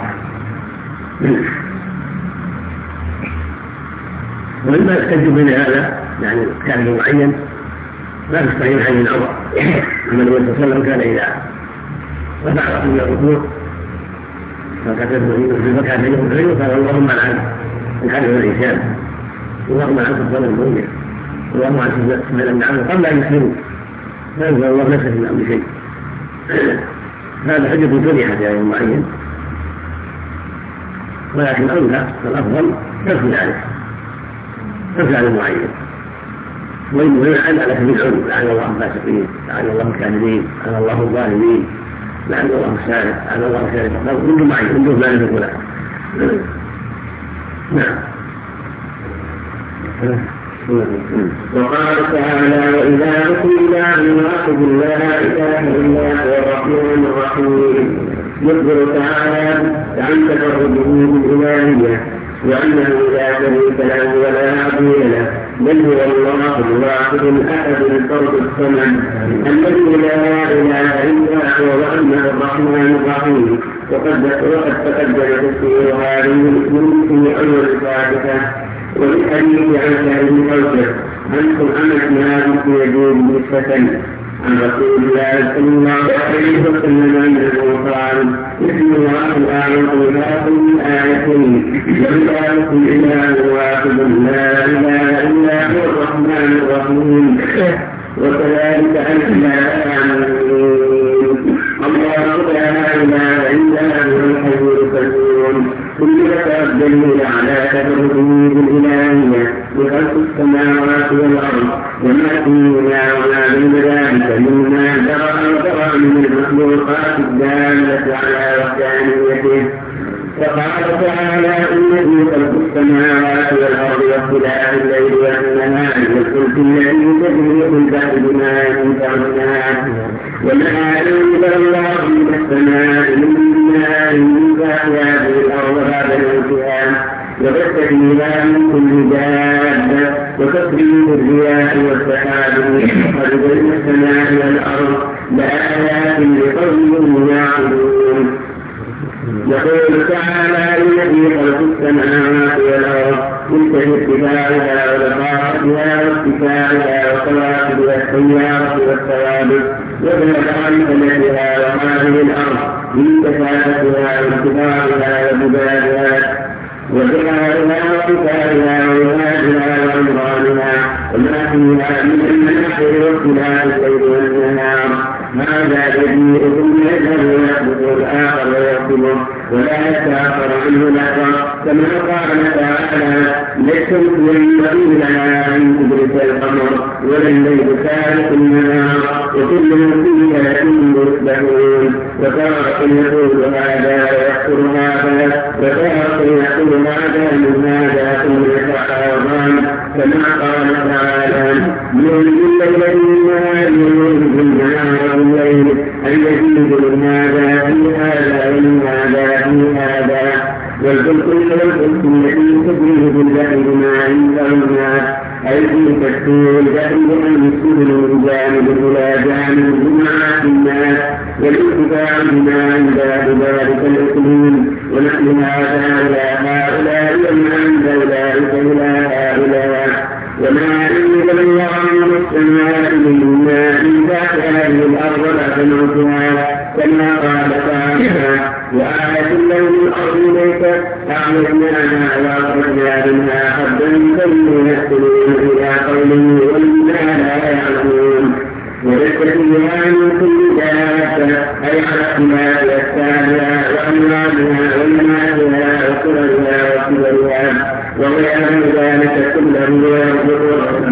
ولما يحتج بين هذا يعني كان معين لا تستطيع عن الأمر أما النبي صلى الله عليه وسلم كان إذا رفع رأسه من الركوع فكتبه في المكان بينهم العلم قال اللهم عن الحدث والإنسان اللهم عن الصلاة المؤمنة اللهم عن سبيل النعم قبل أن يسلموا لا ينزل الله نفسه من أمر شيء. هذا حجة فرحة يا يوم معين ولكن أولى والأفضل ترك ذلك ترك عن المعين وإنه يلعن على سبيل العلم لعن الله الفاسقين لعن الله الكاذبين لعن الله الظالمين لعن الله السارق لعن الله شارب الخمر منذ معين منذ لا يملك له. نعم. وقال تعالى وإذا قيل عن واحد لا إله إلا هو الرحمن الرحيم يخبر تعالى عن تفرده بالإلهية وأنه لا شريك له ولا عظيم له بل هو الله الواحد الأحد الفرد الصمد الذي لا إله إلا هو وأنه الرحمن الرحيم. وقد تقدم تفسير هذه الاسم في أول الفاتحة والحديث عن كريم قوله عنكم أمتنا بكم يجوز نسبة عن رسول الله صلى الله عليه وسلم أنه قال بسم الله الأعظم لا كل آيتين وإله إله واحد لا إله إلا هو الرحمن الرحيم. وكذلك أنزلنا الله لا إله إلا هو الحي القيوم كل الدليل على تفرده بالإلهية بخلق السماوات والأرض وما فيهما وما بين ذلك مما ترى من المخلوقات الدالة على وحدانيته. فقال تعالى إن في خلق السماوات والأرض واختلاف الليل والنهار والفلك الذي تجري في البحر بما ينفع الناس وما أنزل الله من السماء من ماء فأحيا به الأرض بعد موتها وبث فيها من كل دابة وتصريف الرياح والسحاب وقد بين السماء والأرض لآيات لقوم يقول تعالى الذي خلق السماوات والأرض تلك باتباعها ولقاءتها واتباعها وكواكبها السيارة والثوابت وذهب عن فلتها وهذه الأرض من كثافتها واتباعها وبدادها وذكرها وقتالها وولادها وعمرانها وما فيها من المناحر واختلاف الليل والنهار هذا جديد ثم يذهب ويحدث الآخر ويقتله ولا يتأخر عنه لحظة كما قال تعالى للشمس ينبغي لها أن تدرك القمر ولا الليل سابق النهار وكلهم في فلك يسبحون وتارة يقول هذا ويذكر هذا وتارة يقول هذا من هذا ثم يتعاظم كما قال تعالى يولد الليل بالنهار ويولد النهار بالليل أن يزيد من هذا في هذا ومن هذا في هذا والفلك والفلك التي تجري بالبحر بما عنده الناس أي في تكثير البحر بأن السبل من جانب إلى جانب بما في الناس والاتباع بما عند ذلك الإقليم ونحن هذا إلى هؤلاء وما عند أولئك إلى هؤلاء وما عند الله من السماء من ماء ذات هذه الأرض لا تموتها كما قال تعالى وآية اللون الأرض ليست أعلمناها وأخرجنا منها حبا بين يأكلون إلى قوله وإنا لا يعلمون وليس فيها من كل دابة أي على اختلاف أشكالها وأنواعها ومناعها وكلها وكبرها وغير ذلك كله يرزق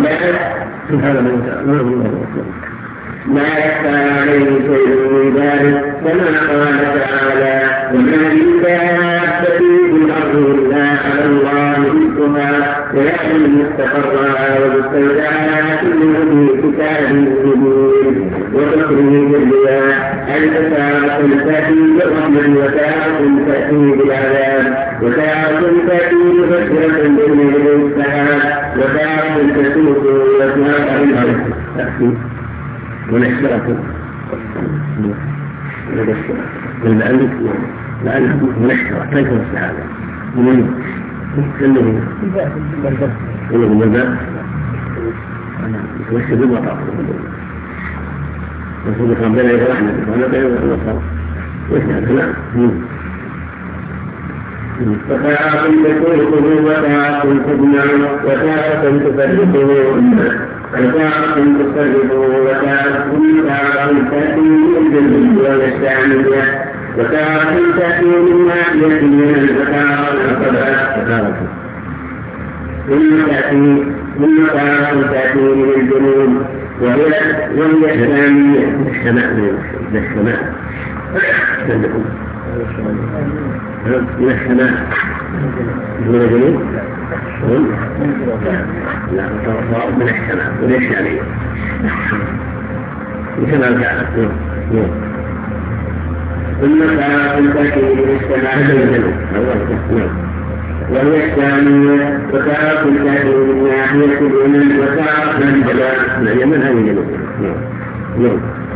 ما يخفى عليه شيء من ذلك كما قال تعالى وما من دابة في الأرض إلا على الله رزقها ويعلم مستقرها ومستودعها كله في كتاب مبين وتخرج الرياح أي تارة تأتي بالرحمة وتارة تأتي بالعذاب وتارة تأتي ببشرة بين يدي السحاب وتارة تسوق وتارة الأرض ونحشركم المؤلف ونحشرة كيف السعادة من كله من الباب يتوسل بالوطا وصدق ربنا يرحمه وانا بين الوطا ويسعد فتاعكم تكون وتاعكم تجمعوا وتاعكم تفرقون وتاعكم تصرفوا وتاعكم تأتي من الجنة والإسلامية وتاعكم تأتي من ناحية وتاعكم ثم تاعكم تأتي من الجنوب وهي الإسلامية السماء من السماء دون الجنوب لا من السماء وليس عليه كما كانت ثم كانت تأتي من السماء الجنوب وهي الثانية وكانت تأتي من ناحية اليمن وكانت من اليمن هذه الجنوب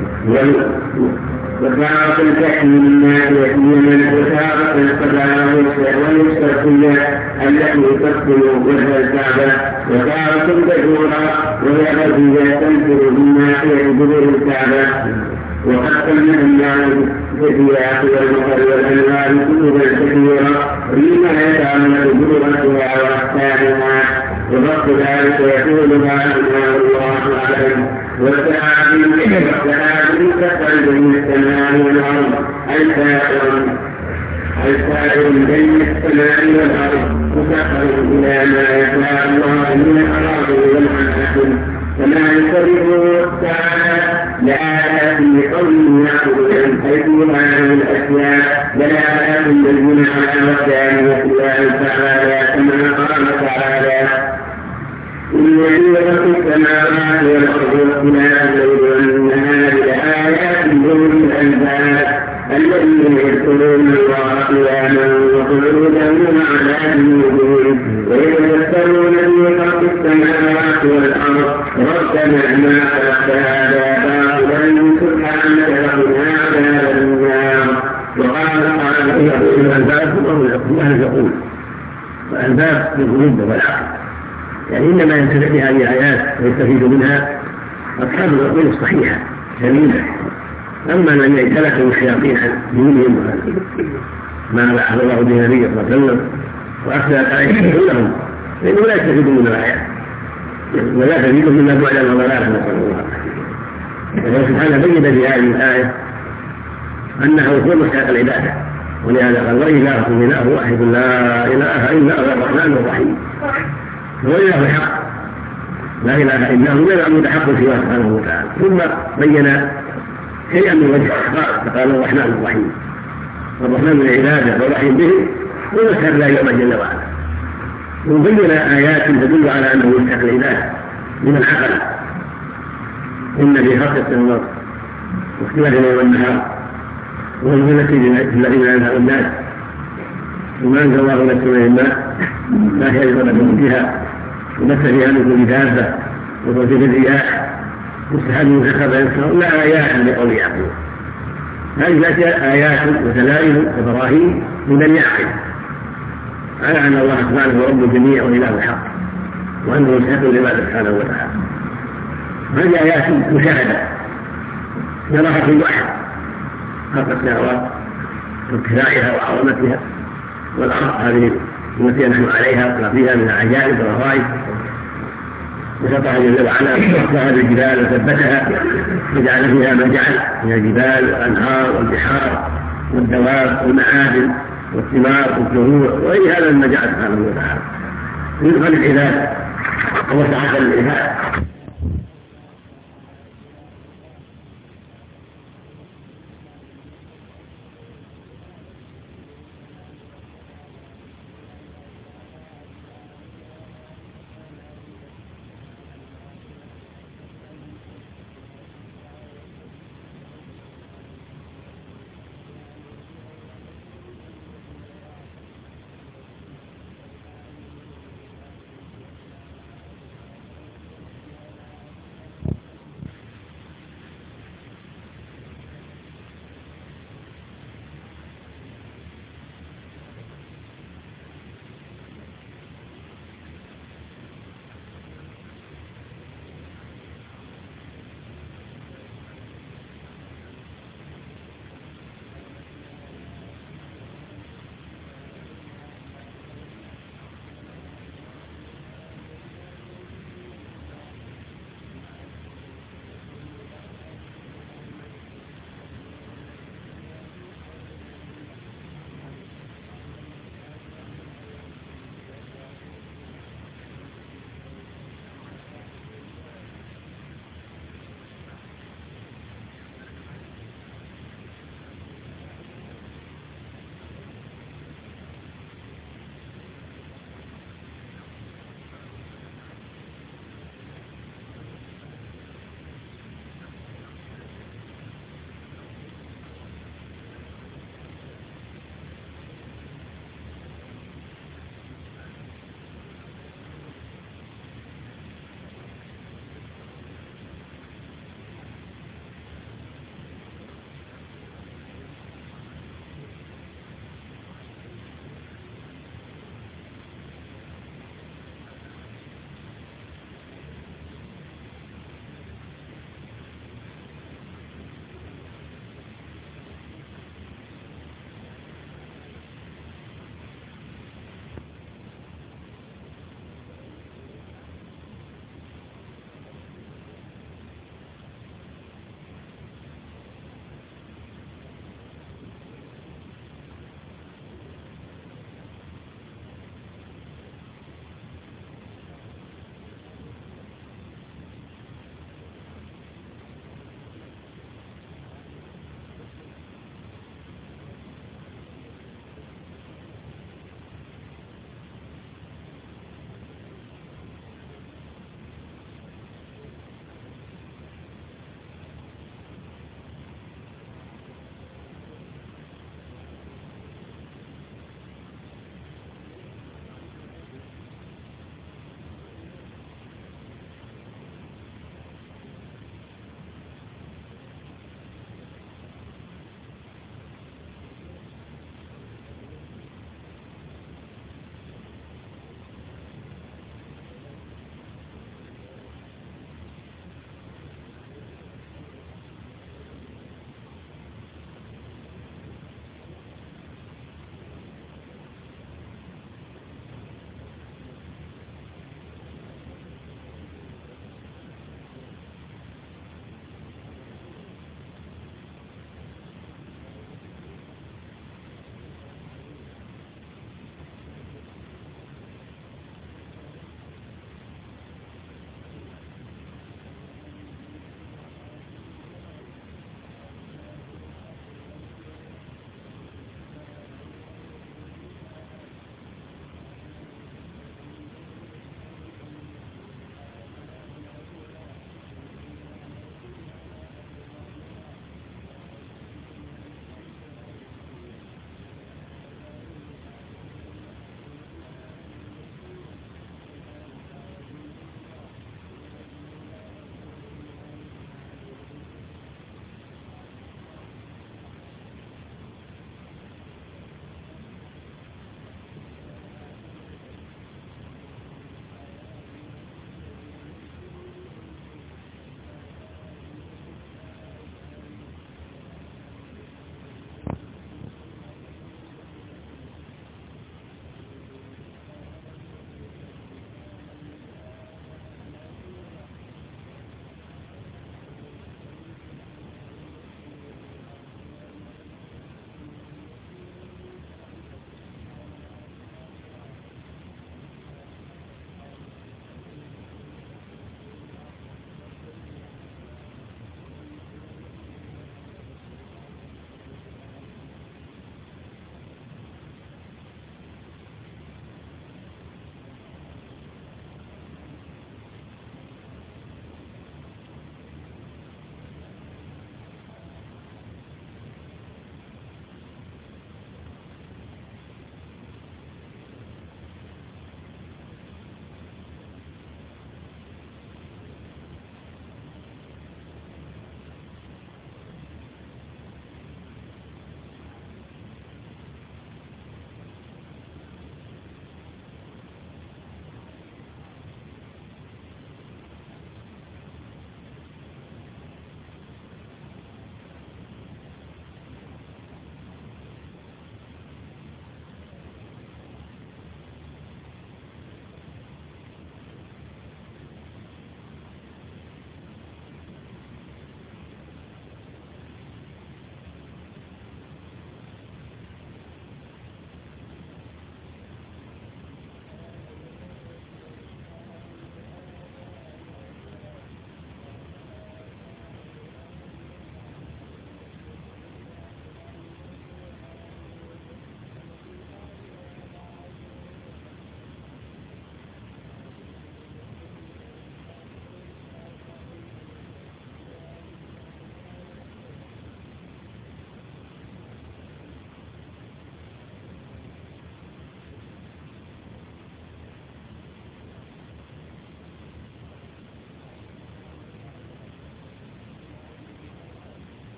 وتارة تأتي من ناحية اليمن وتارة القضاء والشرقية التي تقتل وجه الكعبة وتارة تجورة وهي التي تنزل من ناحية جبل الكعبة وقد سمى الله بالرياح والمطر والأنهار كتبا كثيرة فيما يتعلق بلغتها وأحكامها وضبط ذلك يقولها الله أعلم والسحاب تخرج من السماء والأرض أي سائر بين السماء والأرض مسخر إلى ما يشاء الله من الأراضي والأنعام كما يصرفه تعالى لآيات لقوم يعبدون حيث هذه الأشياء لآيات بينة على وحدانية الله تعالى كما قال تعالى إن في السماوات والأرض واختلاف الليل والنهار لآيات لأولي الألباب الذين يذكرون الله قياما وقعودا وعلى جنوبهم ويتذكرون في خلق السماوات والأرض ربنا ما خلقت هذا باطلا سبحانك فقنا عذاب النار وقال تعالى يقول الألباب هم أهل العقول، والألباب بالقلوب والعقل، يعني إنما ينتفع بهذه الآيات ويستفيد منها أصحاب العقول الصحيحة سليمة. أما من يتلقوا الشياطين عن دينهم ما بعث الله به النبي صلى الله عليه وسلم وأخذ الآيات كلهم فإنه لا يستفيد من الآيات ولا تفيد مما بعد وضلالا، نسأل الله العافية. الله سبحانه بين بهذه الآية أنه هو مستحق العبادة، ولهذا قال وإلهكم إله واحد لا إله إلا هو الرحمن الرحيم، هو إله الحق لا إله إلا هو لا معبود حق سواه سبحانه وتعالى. ثم بين شيئا من وجه فقال الرحمن الرحيم، والرحمن بالعبادة والرحيم به ومستحق لا يؤمن جل وعلا. وبين آيات تدل على أنه مستحق العبادة من العقل، إن في خلق السماوات واختلاف الليل والنهار والزلة الذين ينهى الناس وما أنزل الله من السماء الماء لا يجب لكم فيها وبث فيها من كل دابة وتوجيه الرياح والسحاب المسخر يسمعون لا آيات لقوم يعقلون. هذه آيات ودلائل وبراهين لمن يعقل على أن الله سبحانه هو رب الجميع وإله الحق وأنه يستحق العبادة سبحانه وتعالى. هذه آيات مشاهدة يراها كل واحد، خلق السماوات وابتدائها وعظمتها والأرض هذه التي نحن عليها وما فيها من العجائب والغرائب، وسطها جل وعلا وسطها بالجبال وثبتها وجعل فيها ما جعل من الجبال والأنهار والبحار والدواب والمعادن والثمار والزروع وغير هذا مما جعل سبحانه وتعالى يدخل العباد وسعة العباد.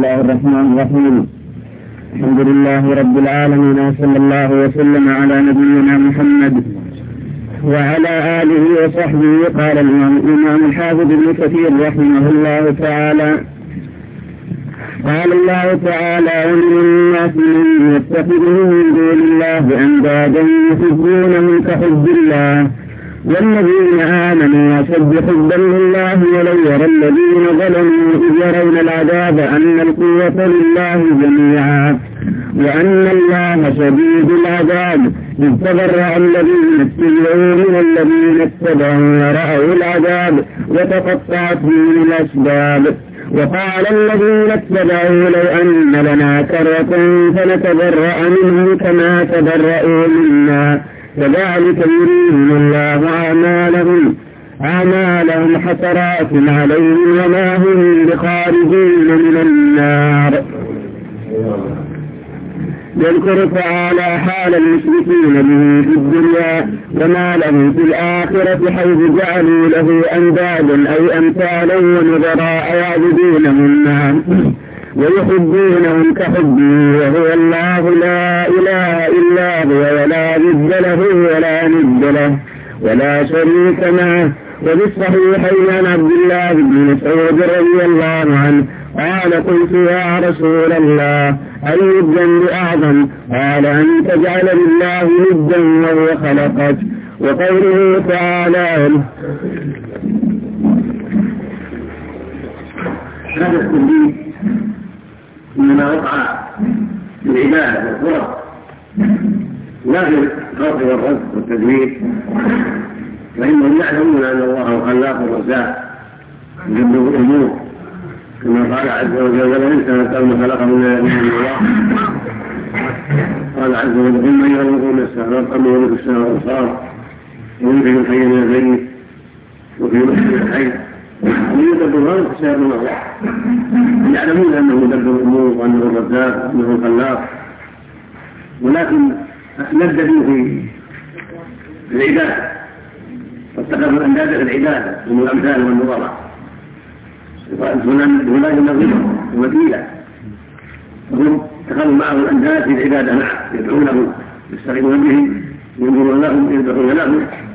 الله الرحمن الرحيم. الحمد لله رب العالمين، وصلى الله وسلم على نبينا محمد وعلى آله وصحبه. قال الإمام الحافظ ابن كثير رحمه الله تعالى: قال الله تعالى: ومن الناس من يتخذ من دون الله أندادا يحبونهم كحب الله والذين آمنوا أشد حبا لله ولو يرى الذين ظلموا إذ يرون العذاب أن القوة لله جميعا وأن الله شديد العذاب إذ تبرأ الذين اتبعوا من الذين اتبعوا ورأوا العذاب وتقطعت بهم الأسباب. وقال الذين اتبعوا لو أن لنا كرة فنتبرأ منهم كما تبرأوا منا كذلك يريهم الله أعمالهم حسرات عليهم وما هم بخارجين من النار. يذكر تعالى حال المشركين به في الدنيا وما لهم في الآخرة حيث جعلوا له أندادا أي أمثالا ونظراء يعبدونهم معا ويحبونهم كحبه وهو الله لا إله إلا هو ولا ضد له ولا ند له ولا شريك معه. وفي الصحيحين عن عبد الله بن مسعود رضي الله عنه قال: قلت يا رسول الله أي الذنب أعظم؟ قال: أن تجعل لله ندا وهو خلقك. وقوله تعالى: هذا التنبيه إنما وقع في العبادة والقرب لا في الخلق والرزق والتدبير، فإنهم يعلمون أن الله خلاق الرزاق يدبر الأمور كما قال عز وجل: والإنسان كما خلقه من الله. قال عز وجل: ثم يخلقون السماء والأرض وملك السماء والأبصار ويخرج الحي من الميت وفي مسجد الحي ويدبر الأمر فسير من الله. يعلمون أنه يدبر الأمور وأنه الرزاق وأنه الخلاق، ولكن لددوا في العبادة واتخذوا الأنداد في العبادة هم الأمثال والنظراء. هؤلاء ينظمهم وكيلا، وهم اتخذوا معه الأنداد في العبادة معه، يدعونهم يستغيثون بهم ينظرون لهم يذبحون لهم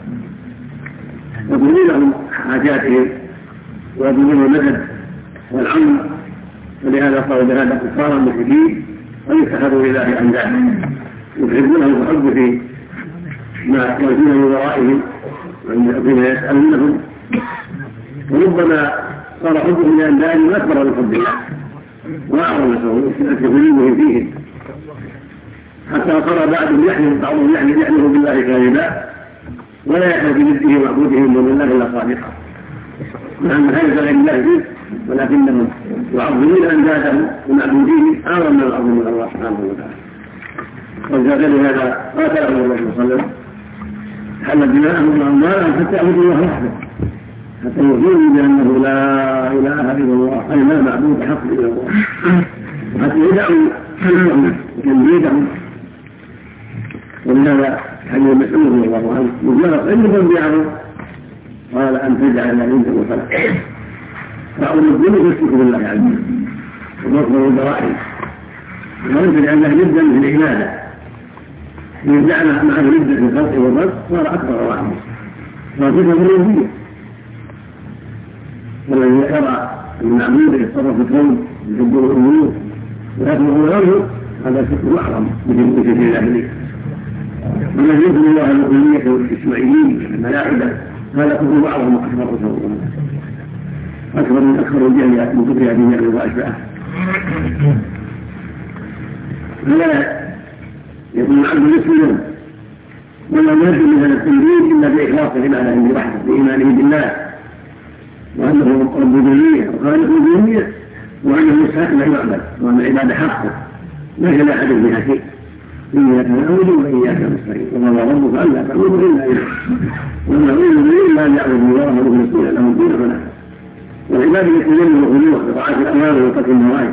يقولون لهم حاجاتهم ويطلبون المدد والعون. ولهذا قالوا بهذا كفارا مشركين ويتخذوا لله أندادا يحبونه وحب في ما يأتون من ورائهم وفيما يسألونهم، وربما صار حبهم لأنداد أكبر من حب الله وأعظم تقليبهم فيهم، حتى صار بعضهم يحلف بالله كاذبا ولا يحلف بجده ومعبودهم ومن الله إلا صادقا، مع أن هذا غير الله فيه، ولكنهم يعظمون أندادهم ومعبودين أعظم من العظم من الله سبحانه وتعالى. وجاء هذا قاتلهم الله صلى الله عليه وسلم حل دماءهم وأموالهم حتى يعبدوا الله وحده، حتى يؤمنوا بأنه لا إله إلا الله أي لا معبود حق إلا الله، حتى يدعوا حلمهم وتنبيذهم. ولهذا حديث مسعود رضي الله عنه مجرد علمهم بيعهم قال: أن تجعل عنده وخلق. فأول الظلم يشرك بالله عز وجل ومصدر البرائم، وأن تجعل له ندا في العبادة. من جعل معه ندا في الخلق والرزق صار أكبر واحد، صار صفة الربوبية. والذي يرى المعبود يتصرف في الكون يدبر الأمور ويخلق غيره هذا شرك أعظم من شرك الجاهلية. ومن يذكر الله الربوبية والإسماعيليين الملاحدة هذا كفر أعظم وأكبر أكبر من أكبر الجهل من كفر أبي جهل وأشباهه. فلا يكون العبد مسلما ولا يرجو من هذا التنبيه إلا بإخلاص العبادة وحده بإيمانه بالله وأنه رب الجميع وخالق الجميع وأنه يستحق لا يعبد وأن العبادة حقه ليس لأحد بها شيء. إياك نعبد وإياك نستعين وقال ربك ألا تعبدوا إلا إياه وما أمروا إلا أن يعبدوا الله مخلصين له الدين حنفاء. والعبادة يتجنب الغلو بطاعة الأموال وترك النواهي.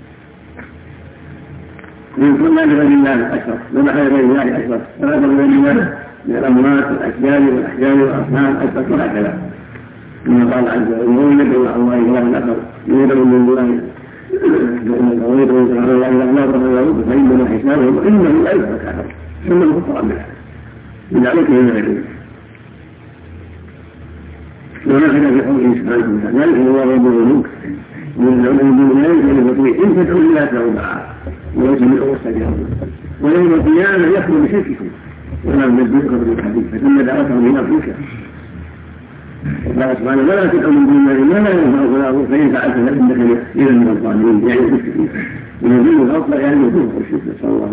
من كل غير الله أشرك ذبح غير الله أشرك ثلاثة غير الله من الأموات والأشجار والأحجار والأصنام أشرك وهكذا. كما قال عز وجل: يدعو مع الله إله آخر يدعو من الله فإنما حسابهم إنه لا يفعل كافر ثم الكفار من ذلك من غيره ونحن في قوله سبحانه وتعالى ذلك هو رب الملوك من المؤمنين والمطيعين إن تدعوا الله توبعا ويسمعوا واستجابوا ويوم القيامة يكفر بشرككم ولا ينبئكم بالحديث فتم دعوتهم إلى فيك قال سبحانه ولا تدعوا من دون الله ما لا ينفعك ولا يضرك فإن فعلت فإنك إذا من الظالمين يعني المشركين ونبيه الأصل يعني يكون الشرك نسأل الله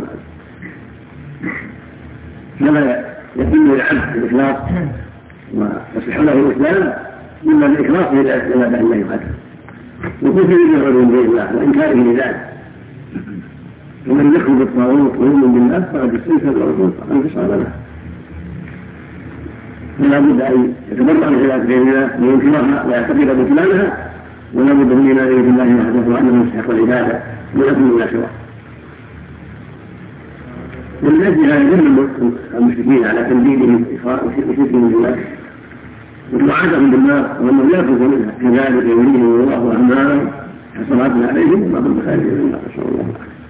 العافية كما يتم العبد الإخلاص ويصح له الإسلام إما الإخلاص إلى بأن الله يقدر وكفر بالعلوم بالله وإنكاره لذلك ومن يكفر بالطاغوت ويؤمن بالله فقد استنكر العقول فقد انتصر له فلا بد أن يتبرع من خلاف غير الله وينكرها ويعتقد بطلانها ولا بد من إيمانه بالله وحده وأنه يستحق العبادة ويكون إلى سواه من أجل هذا يذم المشركين على تنديدهم وشركهم بالله وتوعدهم بالنار وانه لا يخرج منها كذلك يريهم الله اعمالهم حسرات عليهم وما هم بخارج من النار نسال الله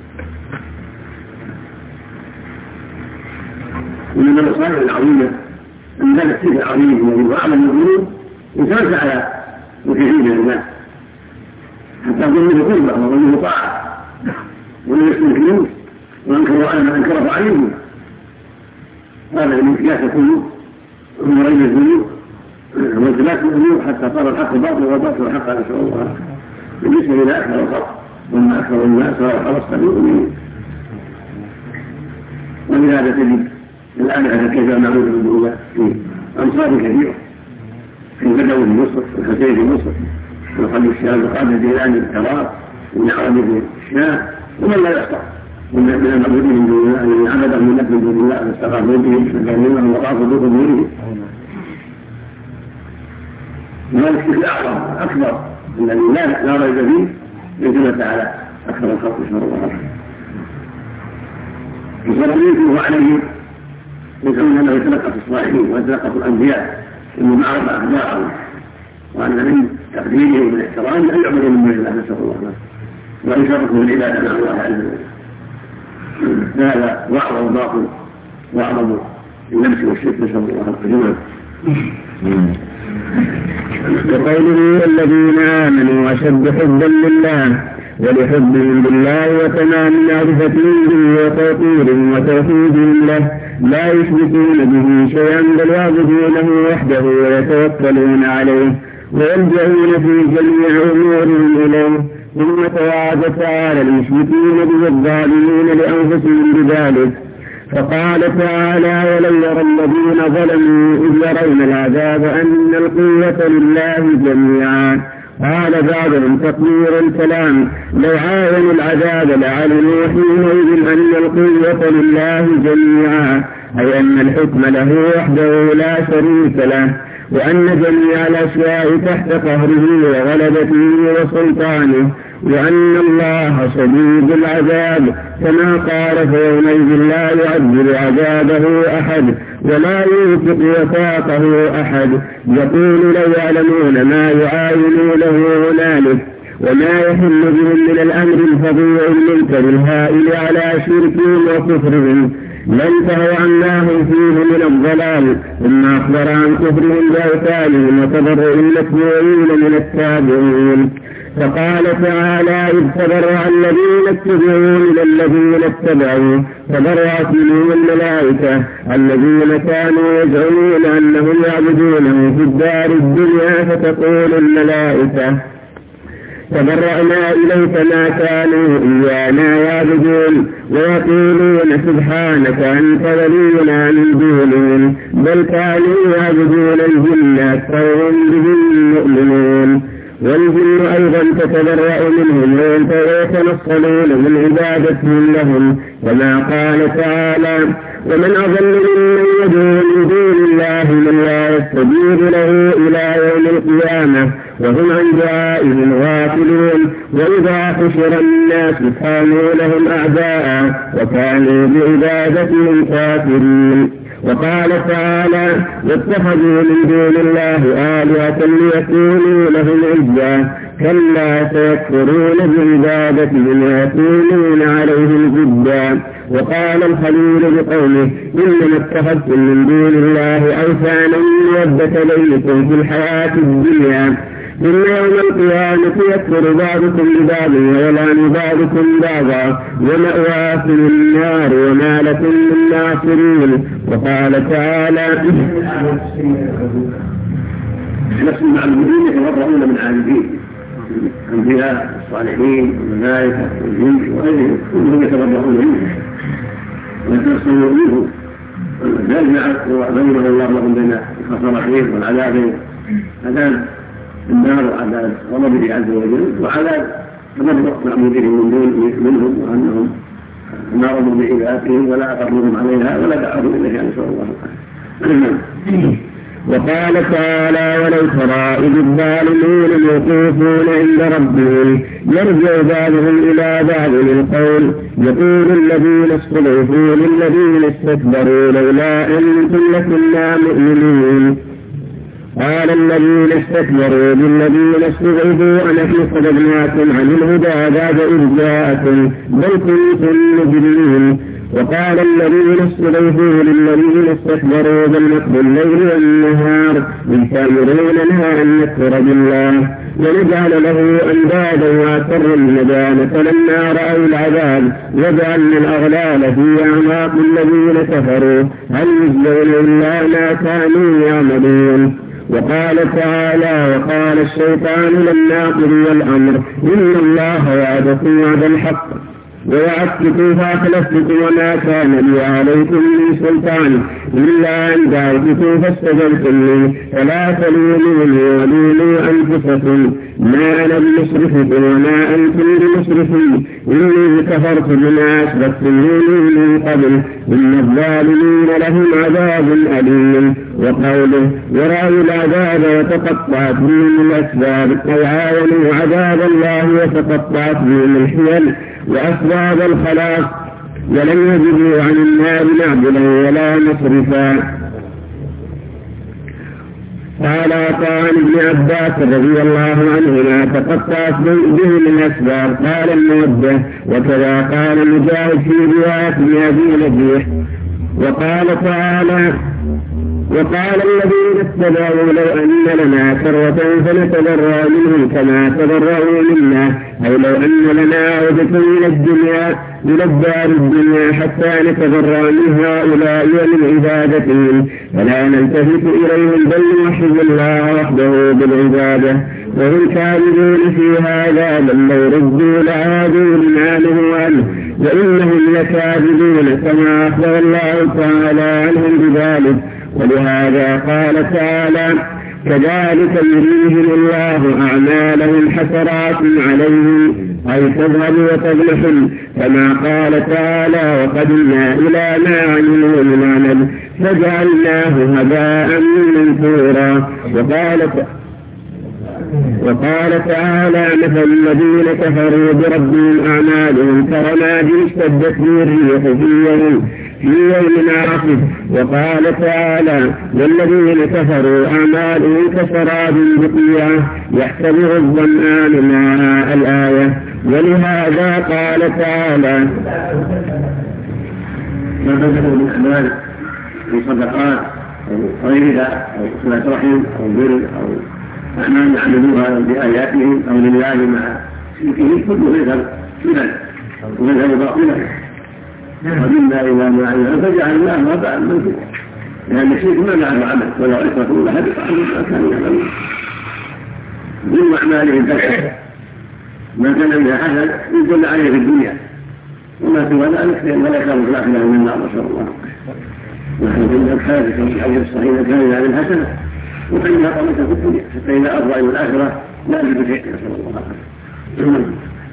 ومن المصالح العظيمه ان هذا الشرك العظيم الذي هو اعظم الذنوب يتوسع على كثير من الناس حتى ظنه قربه وظنه طاعه ولا يستنكرون وانكروا على ما انكره عليهم هذا من قياس القلوب ومرين الذنوب وانزلات الأمور حتى صار الحق باطل والباطل حقا نسأل الله بالنسبة إلى أكثر الخلق وما أكثر الناس وخلصت المؤمنين ولهذا تجد الآن كيف نعوذ بالله في أمصار كثيرة في البدو في مصر والحسين في مصر وقلب الشام وقادة الجيلاني بالتراب ومن عربي في الشام ومن لا يستطيع من المعبودين من دون الله الذين عبدهم من نفس دون الله فاستغاثوا بهم فكانوا وطافوا بقبورهم وهذا الشرك الأعظم أكبر الذي لا ريب فيه يجب على أكثر الخلق نسأل الله العافية وصلى عليه يدعون أنه يتلقف الصالحين ويتلقف الأنبياء إنه معرف أخبارهم وأن من تقديرهم والاحترام لا يعبد من دون الله نسأل الله العافية وأن يشركوا بالعبادة مع الله عز وجل هذا وأعظم باطل وأعظم النفس والشرك نسأل الله العافية وقوله الذين آمنوا أشد حبا لله ولحبهم بالله وتمام معرفتهم به وتوقيرهم وتوحيدهم له لا يشركون به شيئا بل يعبدونه وحده ويتوكلون عليه ويلجؤون في جميع أمورهم إليه ثم توعد تعالى المشركين به الظالمين لأنفسهم بذلك فقال تعالى ولو يرى الذين ظلموا إذ يرون العذاب أن القوة لله جميعا قال بعضهم تقدير الكلام لو عاينوا العذاب لعلموا حينئذ أن القوة لله جميعا أي أن الحكم له وحده لا شريك له وأن جميع الأشياء تحت قهره وغلبته وسلطانه وأن الله شديد العذاب كما قال فيومئذ لا يعذب عذابه أحد ولا يوثق وثاقه أحد يقول لو يعلمون ما يعاينونه هنالك وما يحل بهم من الأمر الفظيع المنكر الهائل على شركهم وكفرهم لانتهوا عما هم فيه من الضلال ثم أخبر عن كفرهم بأوثانهم وتبرؤ المتبوعين من التابعين فقال تعالى إذ تبرأ الذين اتبعوا إلى الذين اتبعوا تبرأت منهم الملائكة الذين كانوا يزعمون أنهم يعبدونه في الدار الدنيا فتقول الملائكة تبرأنا إليك ما كانوا إيانا يعبدون ويقولون سبحانك أنت ولينا من دونهم بل كانوا يعبدون الجن أكثرهم بهم مؤمنون والجن أيضا تتبرأ منهم ويتنصلون من عبادتهم لهم كما قال تعالى ومن أضل ممن يدعو من دون الله من لا يستجيب له إلى يوم القيامة وهم عن دعائهم غافلون وإذا حشر الناس الناس كانوا لهم أعداء وكانوا بعبادتهم كافرين. وقال تعالى واتخذوا من دون الله آلهة ليكونوا لهم عزا كلا سيكفرون بعبادتهم ويكونون عليهم ضدا. وقال الخليل لقومه إنما اتخذتم من دون الله أوثانا مودة بينكم في الحياة الدنيا إن يوم القيامة يكفر بعضكم ببعض ويلعن بعضكم بعضا ومأواكم النار وما لكم من ناصرين. وقال تعالى نفس المعلومين يتبرؤون من عابدين الأنبياء الصالحين والملائكة والجن وغيرهم كلهم يتبرؤون منهم ويتنصرون منهم لا يجعل بينهم الله لهم بين الخسرتين والعذابين عذاب النار وعذاب غضبه عز وجل وعذاب تبرؤ معبودهم منهم وأنهم نارهم بعبادتهم ولا أقرهم عليها ولا دعوهم إليها نسأل الله العافية. وقال تعالى ولو ترى إذ الظالمون موقوفون عند ربهم يرجع بعضهم إلى بعض القول يقول الذين استضعفوا للذين استكبروا لولا أنتم لكنا مؤمنين قال الذين استكبروا للذين استضعفوا أنحن صددناكم عن الهدى بعد إذ جاءكم بل كنتم مجرمين. وقال الذين استضعفوا للذين استكبروا بل مكر الليل والنهار إذ تأمروننا أن نكفر بالله ونجعل له أندادا وأسر الندامة فلما رأوا العذاب وجعلنا الأغلال في أعناق الذين كفروا هل يجزون إلا ما كانوا يعملون. وقال تعالى وقال الشيطان لما قضي الأمر إن الله وعدكم وعد الحق ووعدتكم فأخلفتكم وما كان لي عليكم من سلطان إلا أن دعوتكم فاستجبتم لي فلا تلوموني ولوموا أنفسكم ما أنا بمصرخكم وما أنتم بمصرخي إني كفرت بما أشركتموني من قبل إن الظالمين لهم عذاب أليم. وقوله ورأوا العذاب وتقطعت بهم الأسباب أي عاونوا عذاب الله وتقطعت بهم الحيل وأسباب الخلاص ولم يجدوا عن النار معبدا ولا مصرفا. قال عن ابن عباس رضي الله عنهما تقطعت بهم الأسباب قال الموده وكذا قال مجاهد في رواية أبي نجيح. وقال تعالى وقال الذين اتبعوا لو أن لنا كرة فنتبرأ منهم كما تبرأوا منا أي لو أن لنا عودة إلى الدار الدنيا حتى نتبرأ من هؤلاء ومن عبادتهم فلا نلتفت إليهم بل نوحد الله وحده بالعبادة وهم كاذبون في هذا بل لو ردوا لعادوا لما نهوا عنه وإنهم لكاذبون كما أخبر الله تعالى عنهم بذلك. ولهذا قال تعالى كذلك يريهم الله أعمالهم حسرات عليهم أي تذهب وتضمحل كما قال تعالى وقدمنا إلى ما عملوا من عمل فجعلناه هباء منثورا. وقال تعالى مثل الذين كفروا بربهم أعمالهم كرماد اشتدت به الريح في يوم عاصف. وقال تعالى والذين كفروا أعمالهم كسراب بقيعة يحسبه الظمآن ماء الآية. ولهذا قال تعالى ما بدأوا من أعمال من صدقات أو غيرها أو صلة رحم أو بر أو أعمال يعملوها بآياتهم أو لله مع شركهم كله يذهب سنن ويذهب باطلا ومنا إلى ما عمل فجعلناه هباء منثورا لأن الشرك ما له عمل ولو أشركوا لحبط عنهم ما كانوا يعملون من أعمالهم ذكر ما كان منها حسن يدل عليه في الدنيا وما سوى ذلك ولا كانوا في الآخرة من النار نسأل الله. نحن في الحديث في الحديث الصحيح كان على الحسنة وفإنها قامت في الدنيا حتى إذا أرضى إلى الآخرة لا يجب شيء نسأل الله.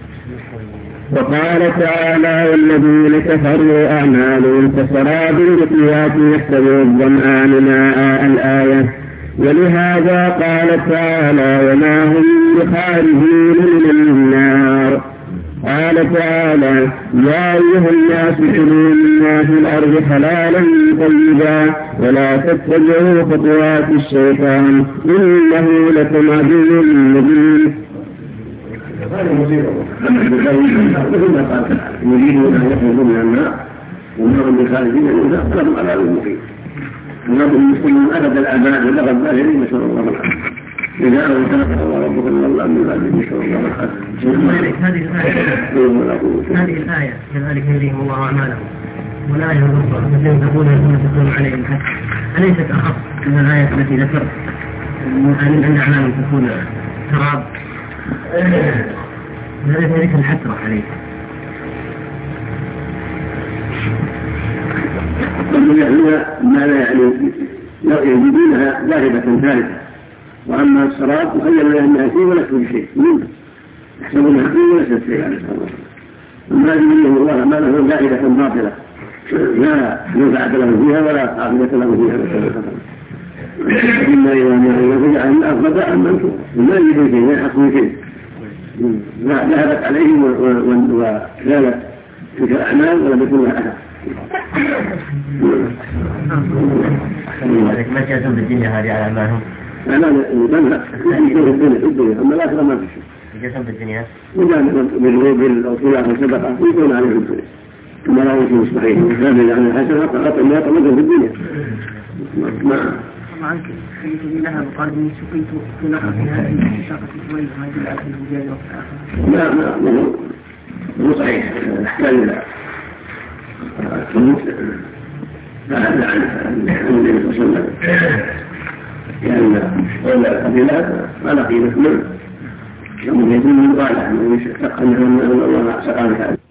وقال تعالى والذين كفروا أعمالهم كسراب بقيعة يحسبه الظمآن ماء الآية. ولهذا قال تعالى وما هم بخارجين من النار. قال تعالى: يا أيها الناس كلوا مما في الأرض حلالا طيبا ولا تتبعوا خطوات الشيطان إنه لكم عدو مبين. هذا مصيبة مثل ما قال يريدون أن يخرجوا من النار وما هم بخارجين منها فلهم عذاب مقيم. النار المسلمون أبد الآباء ولغى الظاهرين نسأل الله العافية. إذا أردت الله ربك من الله من ذلك نسأل الله العافية. هذه الآية كذلك يريهم الله أعمالهم والآية الأخرى التي تقول أن تكون عليهم الحق أليست أخف من الآية التي ذكرت أن أعمالهم تكون تراب؟ ذلك الحسرة عليه. ما لا يعني يجدونها ذاهبة ثالثة، وأما الصلاة تخيل أنها شيء ولا تكون شيء يحسبونها شيء ولا تكون شيء عليه الصلاة والسلام. ما يريهم الله ما له ذاهبة باطلة لا ينفع له فيها ولا عاقبة له فيها إلا إذا ما يرجع من أفضل أمنته ما يجد شيء لا يحصل شيء ذهبت عليهم وزالت تلك الأعمال ولم يكن لها أثر. ما جازم بالدنيا هذه على أعمالهم؟ لا الدنيا أما الآخرة ما في شيء. جازم بالدنيا؟ وجاء بالغيب أو خلاف سبقة يكون عليه الدنيا كما لا يمكن صحيح هذا يعني الحسنة فقط ما يطلق في الدنيا. عنك حيث لها وقال إني سقيت في نقص هذه الشاقة الشوية ما يجب في الرجال وفي الآخر. مو صحيح يحتاج إلى فهذا عن النبي صلى الله عليه وسلم لأن القبيلات ما لقي مثل يوم يزيد من قال أنه الله سقى